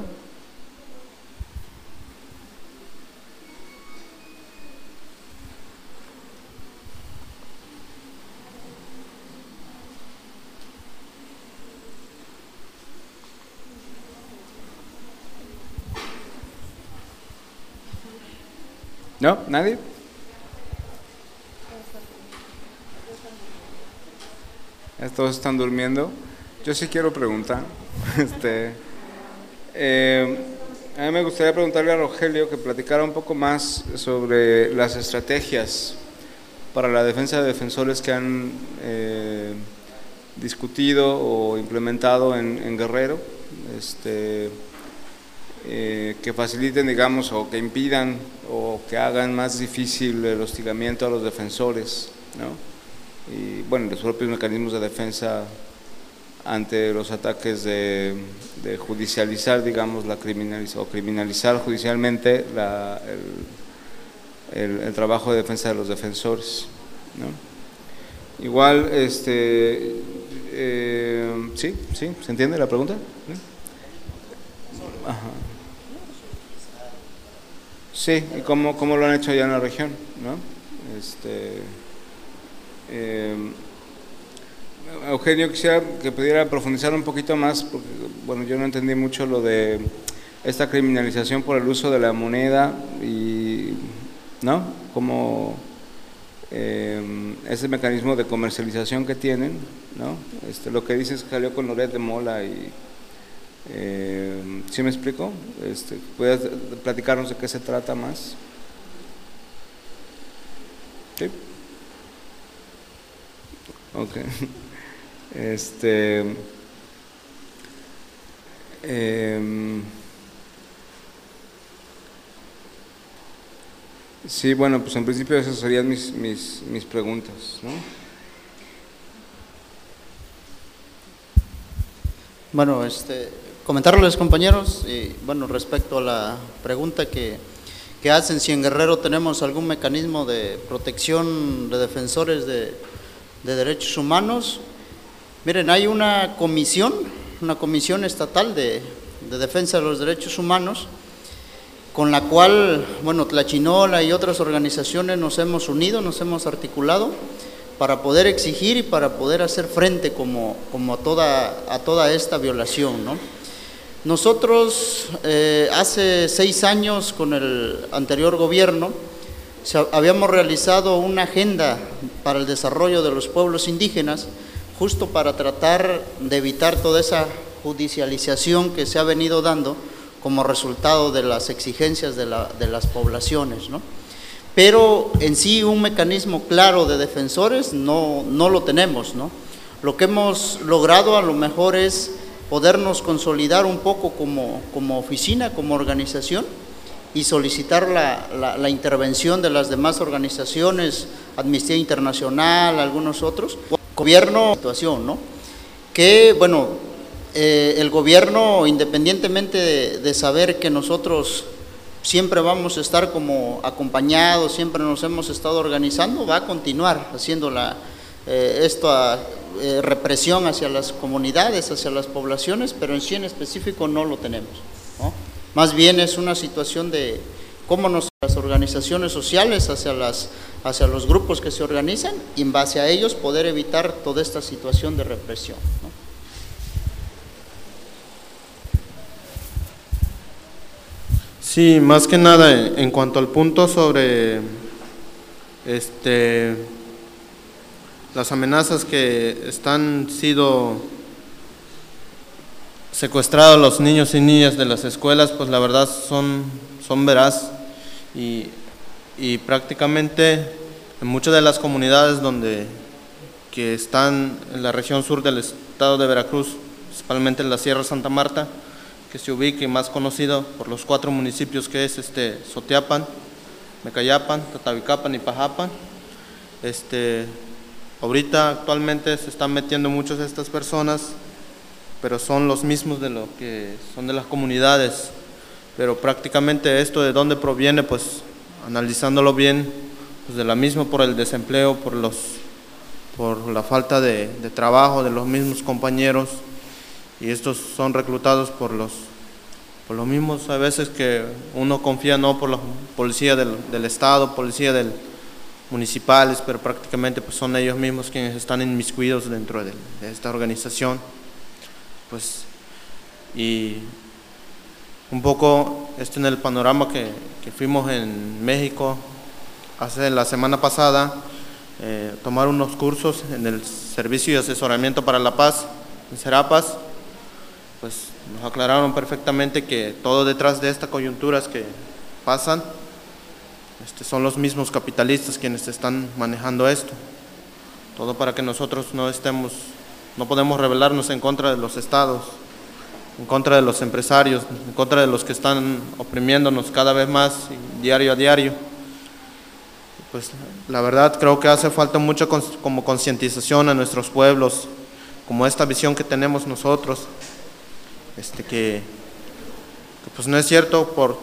¿No? ¿Nadie? Todos están durmiendo. Yo sí quiero preguntar. Este, eh, a mí me gustaría preguntarle a Rogelio que platicara un poco más sobre las estrategias para la defensa de defensores que han eh, discutido o implementado en, en Guerrero. Este, Eh, que faciliten, digamos, o que impidan o que hagan más difícil el hostigamiento a los defensores, ¿no? Y bueno, los propios mecanismos de defensa ante los ataques de, de judicializar, digamos, la criminaliz o criminalizar judicialmente la, el, el, el trabajo de defensa de los defensores, ¿no? Igual, este, eh, sí, sí, ¿se entiende la pregunta? ¿Sí? Ajá. Sí, y cómo, cómo lo han hecho allá en la región, ¿no? Este, eh, Eugenio, quisiera que pudiera profundizar un poquito más, porque bueno, yo no entendí mucho lo de esta criminalización por el uso de la moneda y, ¿no? Cómo eh, ese mecanismo de comercialización que tienen, ¿no? Este, lo que dices que salió con Loret de Mola y Eh, ¿sí me explico? Este, ¿puedes platicarnos de qué se trata más? ¿Sí? Ok. Este, eh, sí, bueno, pues en principio esas serían mis, mis, mis preguntas, ¿no? Bueno, este, comentarles, compañeros, y bueno, respecto a la pregunta que, que hacen, si en Guerrero tenemos algún mecanismo de protección de defensores de, de derechos humanos. Miren, hay una comisión, una comisión estatal de, de defensa de los derechos humanos, con la cual, bueno, Tlachinola y otras organizaciones nos hemos unido, nos hemos articulado para poder exigir y para poder hacer frente como, como a, toda, a toda esta violación, ¿no? Nosotros eh, hace seis años con el anterior gobierno se, habíamos realizado una agenda para el desarrollo de los pueblos indígenas, justo para tratar de evitar toda esa judicialización que se ha venido dando como resultado de las exigencias de, la, de las poblaciones, ¿no? Pero en sí un mecanismo claro de defensores no, no lo tenemos, ¿no? Lo que hemos logrado a lo mejor es podernos consolidar un poco como, como oficina, como organización, y solicitar la, la, la intervención de las demás organizaciones, Amnistía Internacional, algunos otros. Gobierno, situación, ¿no? Que, bueno, eh, el gobierno, independientemente de, de saber que nosotros siempre vamos a estar como acompañados, siempre nos hemos estado organizando, va a continuar haciendo la, eh, esta eh, represión hacia las comunidades, hacia las poblaciones, pero en sí en específico no lo tenemos, ¿no? Más bien es una situación de cómo nos, las organizaciones sociales hacia, las, hacia los grupos que se organizan y en base a ellos poder evitar toda esta situación de represión, ¿no? Sí, más que nada en, en cuanto al punto sobre este, las amenazas que están sido secuestrados los niños y niñas de las escuelas, pues la verdad son, son veraz y, y prácticamente en muchas de las comunidades donde que están en la región sur del estado de Veracruz, principalmente en la Sierra Santa Marta, que se ubique más conocido por los cuatro municipios que es este Sotiapan, Mecayapan, Tatavicapan y Pajapan. Este, ahorita actualmente se están metiendo muchas de estas personas, pero son los mismos de lo que son de las comunidades. Pero prácticamente esto de dónde proviene, pues analizándolo bien, pues de la misma por el desempleo, por los, por la falta de, de trabajo de los mismos compañeros. Y estos son reclutados por los, por los mismos, a veces que uno confía no por la policía del, del estado, policía del municipales, pero prácticamente pues son ellos mismos quienes están inmiscuidos dentro de, de esta organización. Pues, y un poco este en el panorama que, que fuimos en México hace la semana pasada, eh, tomar unos cursos en el Servicio de Asesoramiento para la Paz, en Serapas. Pues nos aclararon perfectamente que todo detrás de estas coyunturas que pasan este, son los mismos capitalistas quienes están manejando esto. Todo para que nosotros no estemos, no podemos rebelarnos en contra de los estados, en contra de los empresarios, en contra de los que están oprimiéndonos cada vez más, diario a diario. Pues la verdad creo que hace falta mucho como concientización a nuestros pueblos, como esta visión que tenemos nosotros. Este, que, que pues no es cierto por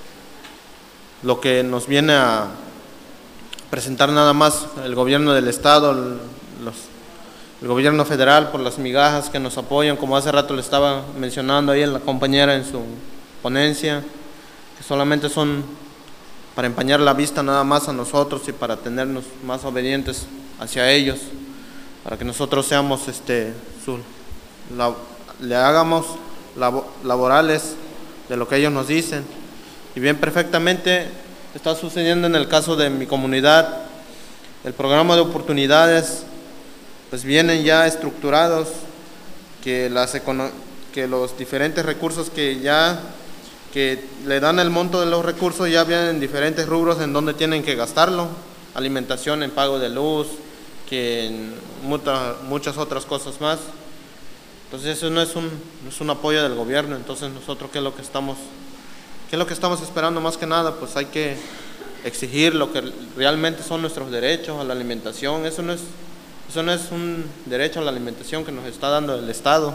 lo que nos viene a presentar nada más el gobierno del estado, el, los, el gobierno federal, por las migajas que nos apoyan, como hace rato le estaba mencionando ahí la compañera en su ponencia, que solamente son para empañar la vista nada más a nosotros y para tenernos más obedientes hacia ellos, para que nosotros seamos este, su, la, le hagamos laborales de lo que ellos nos dicen. Y bien, perfectamente está sucediendo en el caso de mi comunidad. El programa de oportunidades pues vienen ya estructurados, que, las que los diferentes recursos que ya que le dan el monto de los recursos ya vienen en diferentes rubros en donde tienen que gastarlo, alimentación, en pago de luz, que en mucha, muchas otras cosas más. Entonces eso no es un, no es un apoyo del gobierno. Entonces nosotros qué es lo que estamos, qué es lo que estamos esperando más que nada, pues hay que exigir lo que realmente son nuestros derechos a la alimentación. Eso no es, eso no es un derecho a la alimentación que nos está dando el Estado.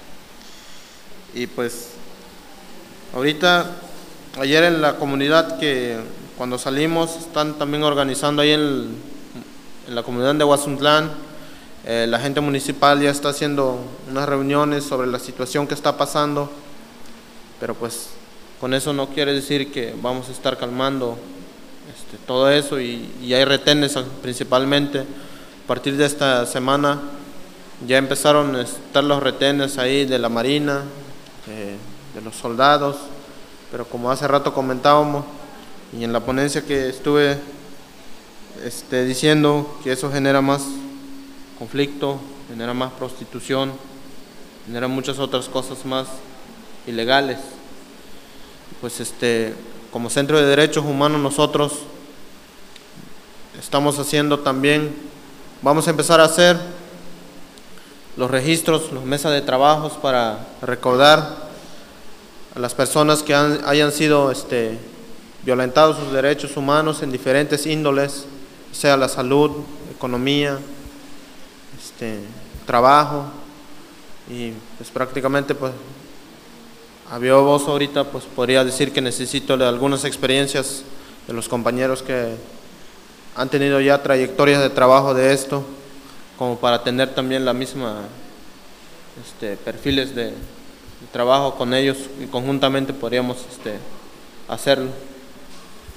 Y pues ahorita, ayer en la comunidad que cuando salimos están también organizando ahí en, en la comunidad de Huazuntlán. Eh, la gente municipal ya está haciendo unas reuniones sobre la situación que está pasando, pero pues con eso no quiere decir que vamos a estar calmando este, todo eso y, y hay retenes principalmente. A partir de esta semana ya empezaron a estar los retenes ahí de la Marina, eh, de los soldados, pero como hace rato comentábamos y en la ponencia que estuve este, diciendo que eso genera más conflicto, genera más prostitución, genera muchas otras cosas más ilegales. Pues este, como Centro de Derechos Humanos nosotros estamos haciendo también, vamos a empezar a hacer los registros, las mesas de trabajos para recordar a las personas que han, hayan sido este, violentados sus derechos humanos en diferentes índoles, sea la salud, economía, este, trabajo, y pues prácticamente pues había voz ahorita, pues podría decir que necesito de algunas experiencias de los compañeros que han tenido ya trayectorias de trabajo de esto, como para tener también la misma este, perfiles de, de trabajo con ellos y conjuntamente podríamos este, hacerlo.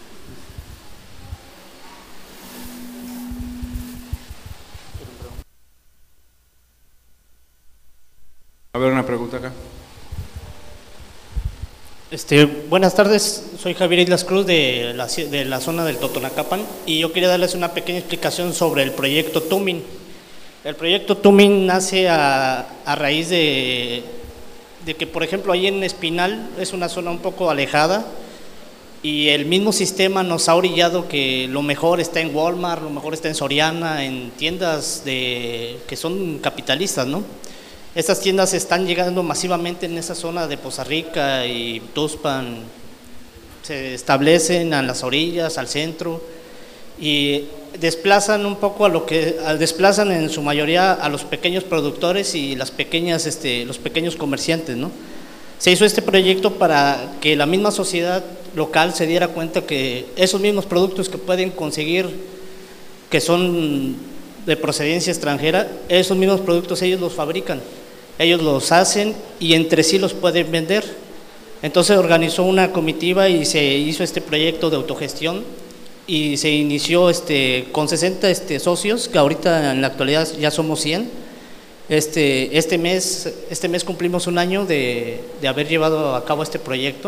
pregunta acá. Este, buenas tardes, soy Javier Islas Cruz de la, de la zona del Totonacapan y yo quería darles una pequeña explicación sobre el proyecto Tumin. El proyecto Tumin nace a, a raíz de, de que, por ejemplo, ahí en Espinal es una zona un poco alejada y el mismo sistema nos ha orillado que lo mejor está en Walmart, lo mejor está en Soriana, en tiendas de, que son capitalistas, ¿no? Estas tiendas están llegando masivamente en esa zona de Poza Rica y Tuxpan, se establecen a las orillas, al centro y desplazan un poco a lo que desplazan en su mayoría a los pequeños productores y las pequeñas, este, los pequeños comerciantes, ¿no? Se hizo este proyecto para que la misma sociedad local se diera cuenta que esos mismos productos que pueden conseguir, que son de procedencia extranjera, esos mismos productos ellos los fabrican. Ellos los hacen y entre sí los pueden vender. Entonces organizó una comitiva y se hizo este proyecto de autogestión y se inició este, con sesenta este, socios, que ahorita en la actualidad ya somos cien. Este, este, mes, este mes cumplimos un año de, de haber llevado a cabo este proyecto.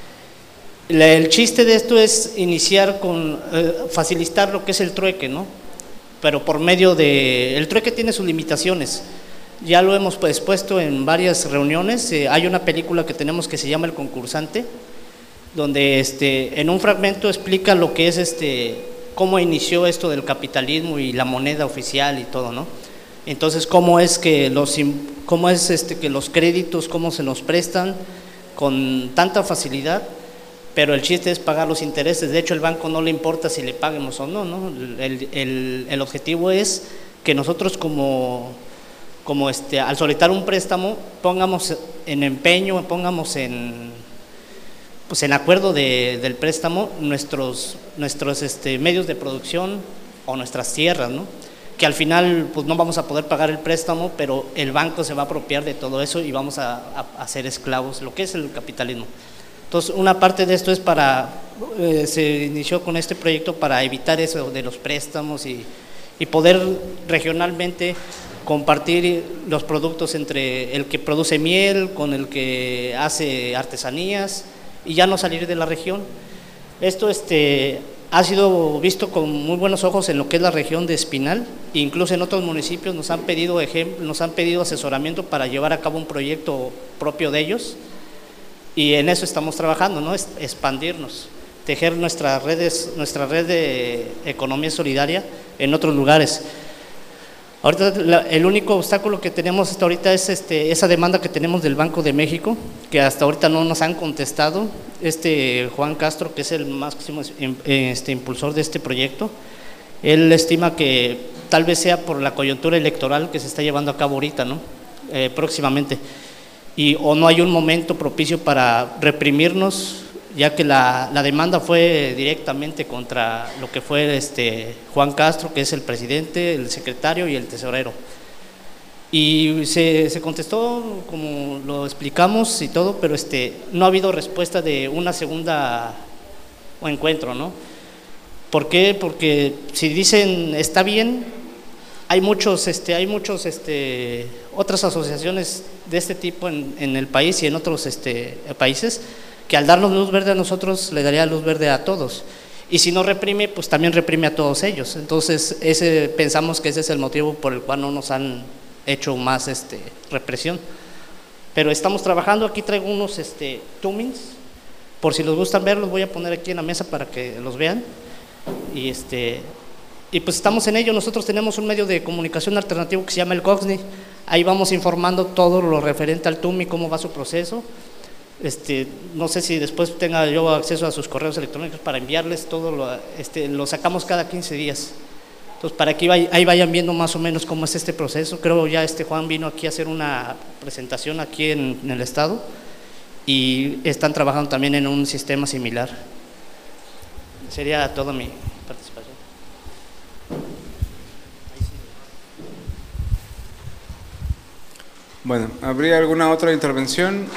La, el chiste de esto es iniciar con, eh, facilitar lo que es el trueque, ¿no? Pero por medio de… El trueque tiene sus limitaciones. Ya lo hemos pues, puesto en varias reuniones. Eh, hay una película que tenemos que se llama El Concursante, donde este, en un fragmento explica lo que es este, cómo inició esto del capitalismo y la moneda oficial y todo, ¿no? Entonces, cómo es que los, cómo es este, que los créditos, cómo se nos prestan con tanta facilidad, pero el chiste es pagar los intereses. De hecho, el banco no le importa si le paguemos o no, ¿no? El, el, el objetivo es que nosotros como… como este, al solicitar un préstamo, pongamos en empeño, pongamos en, pues en acuerdo de, del préstamo nuestros, nuestros este, medios de producción o nuestras tierras, ¿no? Que al final pues no vamos a poder pagar el préstamo, pero el banco se va a apropiar de todo eso y vamos a, a, a ser esclavos, lo que es el capitalismo. Entonces, una parte de esto es para, eh, se inició con este proyecto para evitar eso de los préstamos y, y poder regionalmente compartir los productos entre el que produce miel con el que hace artesanías y ya no salir de la región. Esto este, ha sido visto con muy buenos ojos en lo que es la región de Espinal, incluso en otros municipios nos han pedido, nos han pedido asesoramiento para llevar a cabo un proyecto propio de ellos y en eso estamos trabajando, ¿no? Es expandirnos, tejer nuestras redes, nuestra red de economía solidaria en otros lugares. Ahorita la, el único obstáculo que tenemos hasta ahorita es este, esa demanda que tenemos del Banco de México, que hasta ahorita no nos han contestado. Este Juan Castro, que es el máximo este, impulsor de este proyecto, él estima que tal vez sea por la coyuntura electoral que se está llevando a cabo ahorita, ¿no? Eh, próximamente, y o no hay un momento propicio para reprimirnos, ya que la, la demanda fue directamente contra lo que fue este Juan Castro, que es el presidente, el secretario y el tesorero. Y se, se contestó como lo explicamos y todo, pero este, no ha habido respuesta de una segunda o encuentro, ¿no? ¿Por qué? Porque si dicen está bien, hay muchos, este, hay muchos, este, otras asociaciones de este tipo en, en el país y en otros este, países, que al darnos luz verde a nosotros le daría luz verde a todos, y si no reprime, pues también reprime a todos ellos. Entonces ese, pensamos que ese es el motivo por el cual no nos han hecho más este, represión, pero estamos trabajando. Aquí traigo unos este, tumins, por si les gustan ver, los voy a poner aquí en la mesa para que los vean, y, este, y pues estamos en ello. Nosotros tenemos un medio de comunicación alternativo que se llama el Coxni, ahí vamos informando todo lo referente al Tumi, cómo va su proceso. Este, no sé si después tenga yo acceso a sus correos electrónicos para enviarles todo, lo, este, lo sacamos cada quince días. Entonces, para que vay, ahí vayan viendo más o menos cómo es este proceso. Creo ya este Juan vino aquí a hacer una presentación aquí en, en el estado y están trabajando también en un sistema similar. Sería toda mi participación. Bueno, ¿habría alguna otra intervención?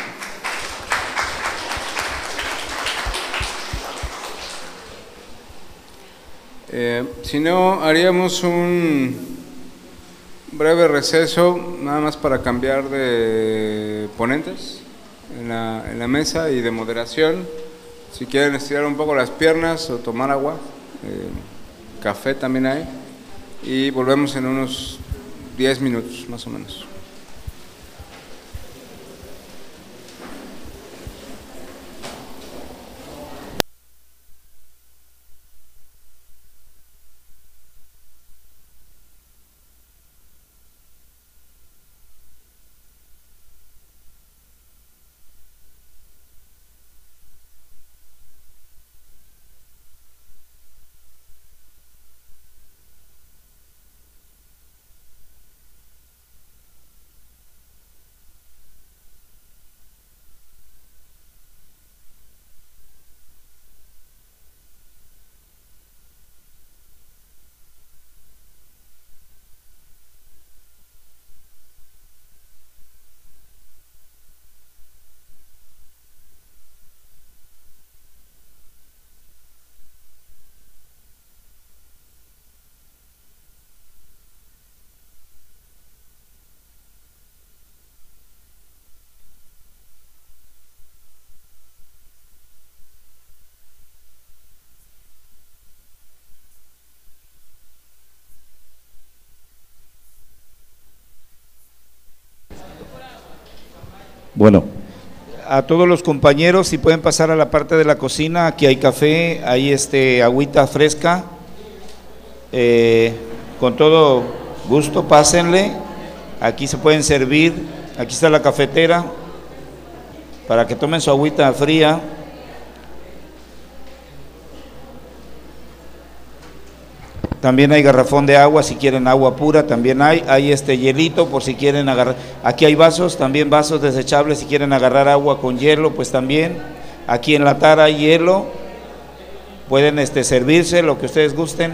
Eh, si no, haríamos un breve receso, nada más para cambiar de ponentes en la, en la mesa y de moderación. Si quieren estirar un poco las piernas o tomar agua, eh, café también hay. Y volvemos en unos diez minutos más o menos. Bueno, a todos los compañeros, si pueden pasar a la parte de la cocina, aquí hay café, hay este agüita fresca, eh, con todo gusto pásenle, aquí se pueden servir, aquí está la cafetera, para que tomen su agüita fría. También hay garrafón de agua, si quieren agua pura, también hay, hay este hielito por si quieren agarrar, aquí hay vasos, también vasos desechables, si quieren agarrar agua con hielo, pues también, aquí en la tara hay hielo, pueden este, servirse lo que ustedes gusten.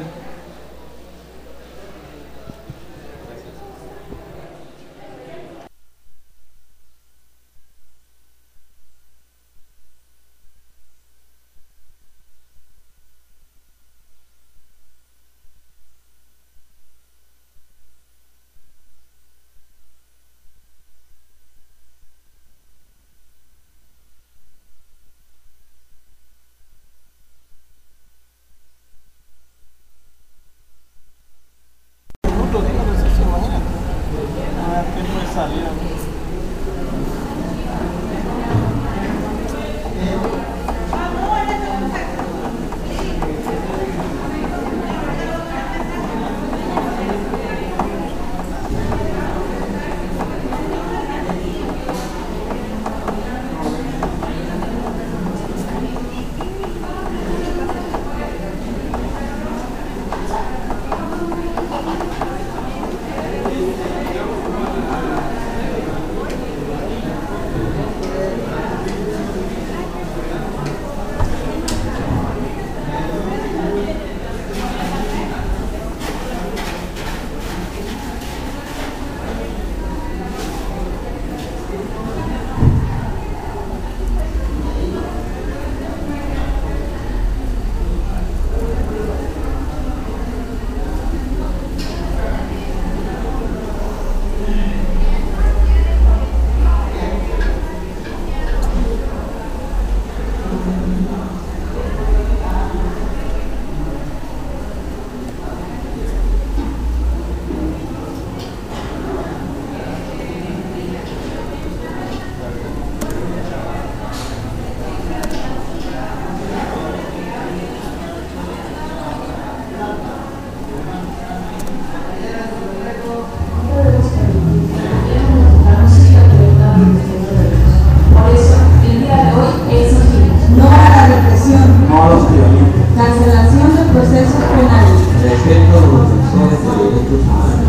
Cancelación de procesos penales. Respeto a los defensores de derechos humanos.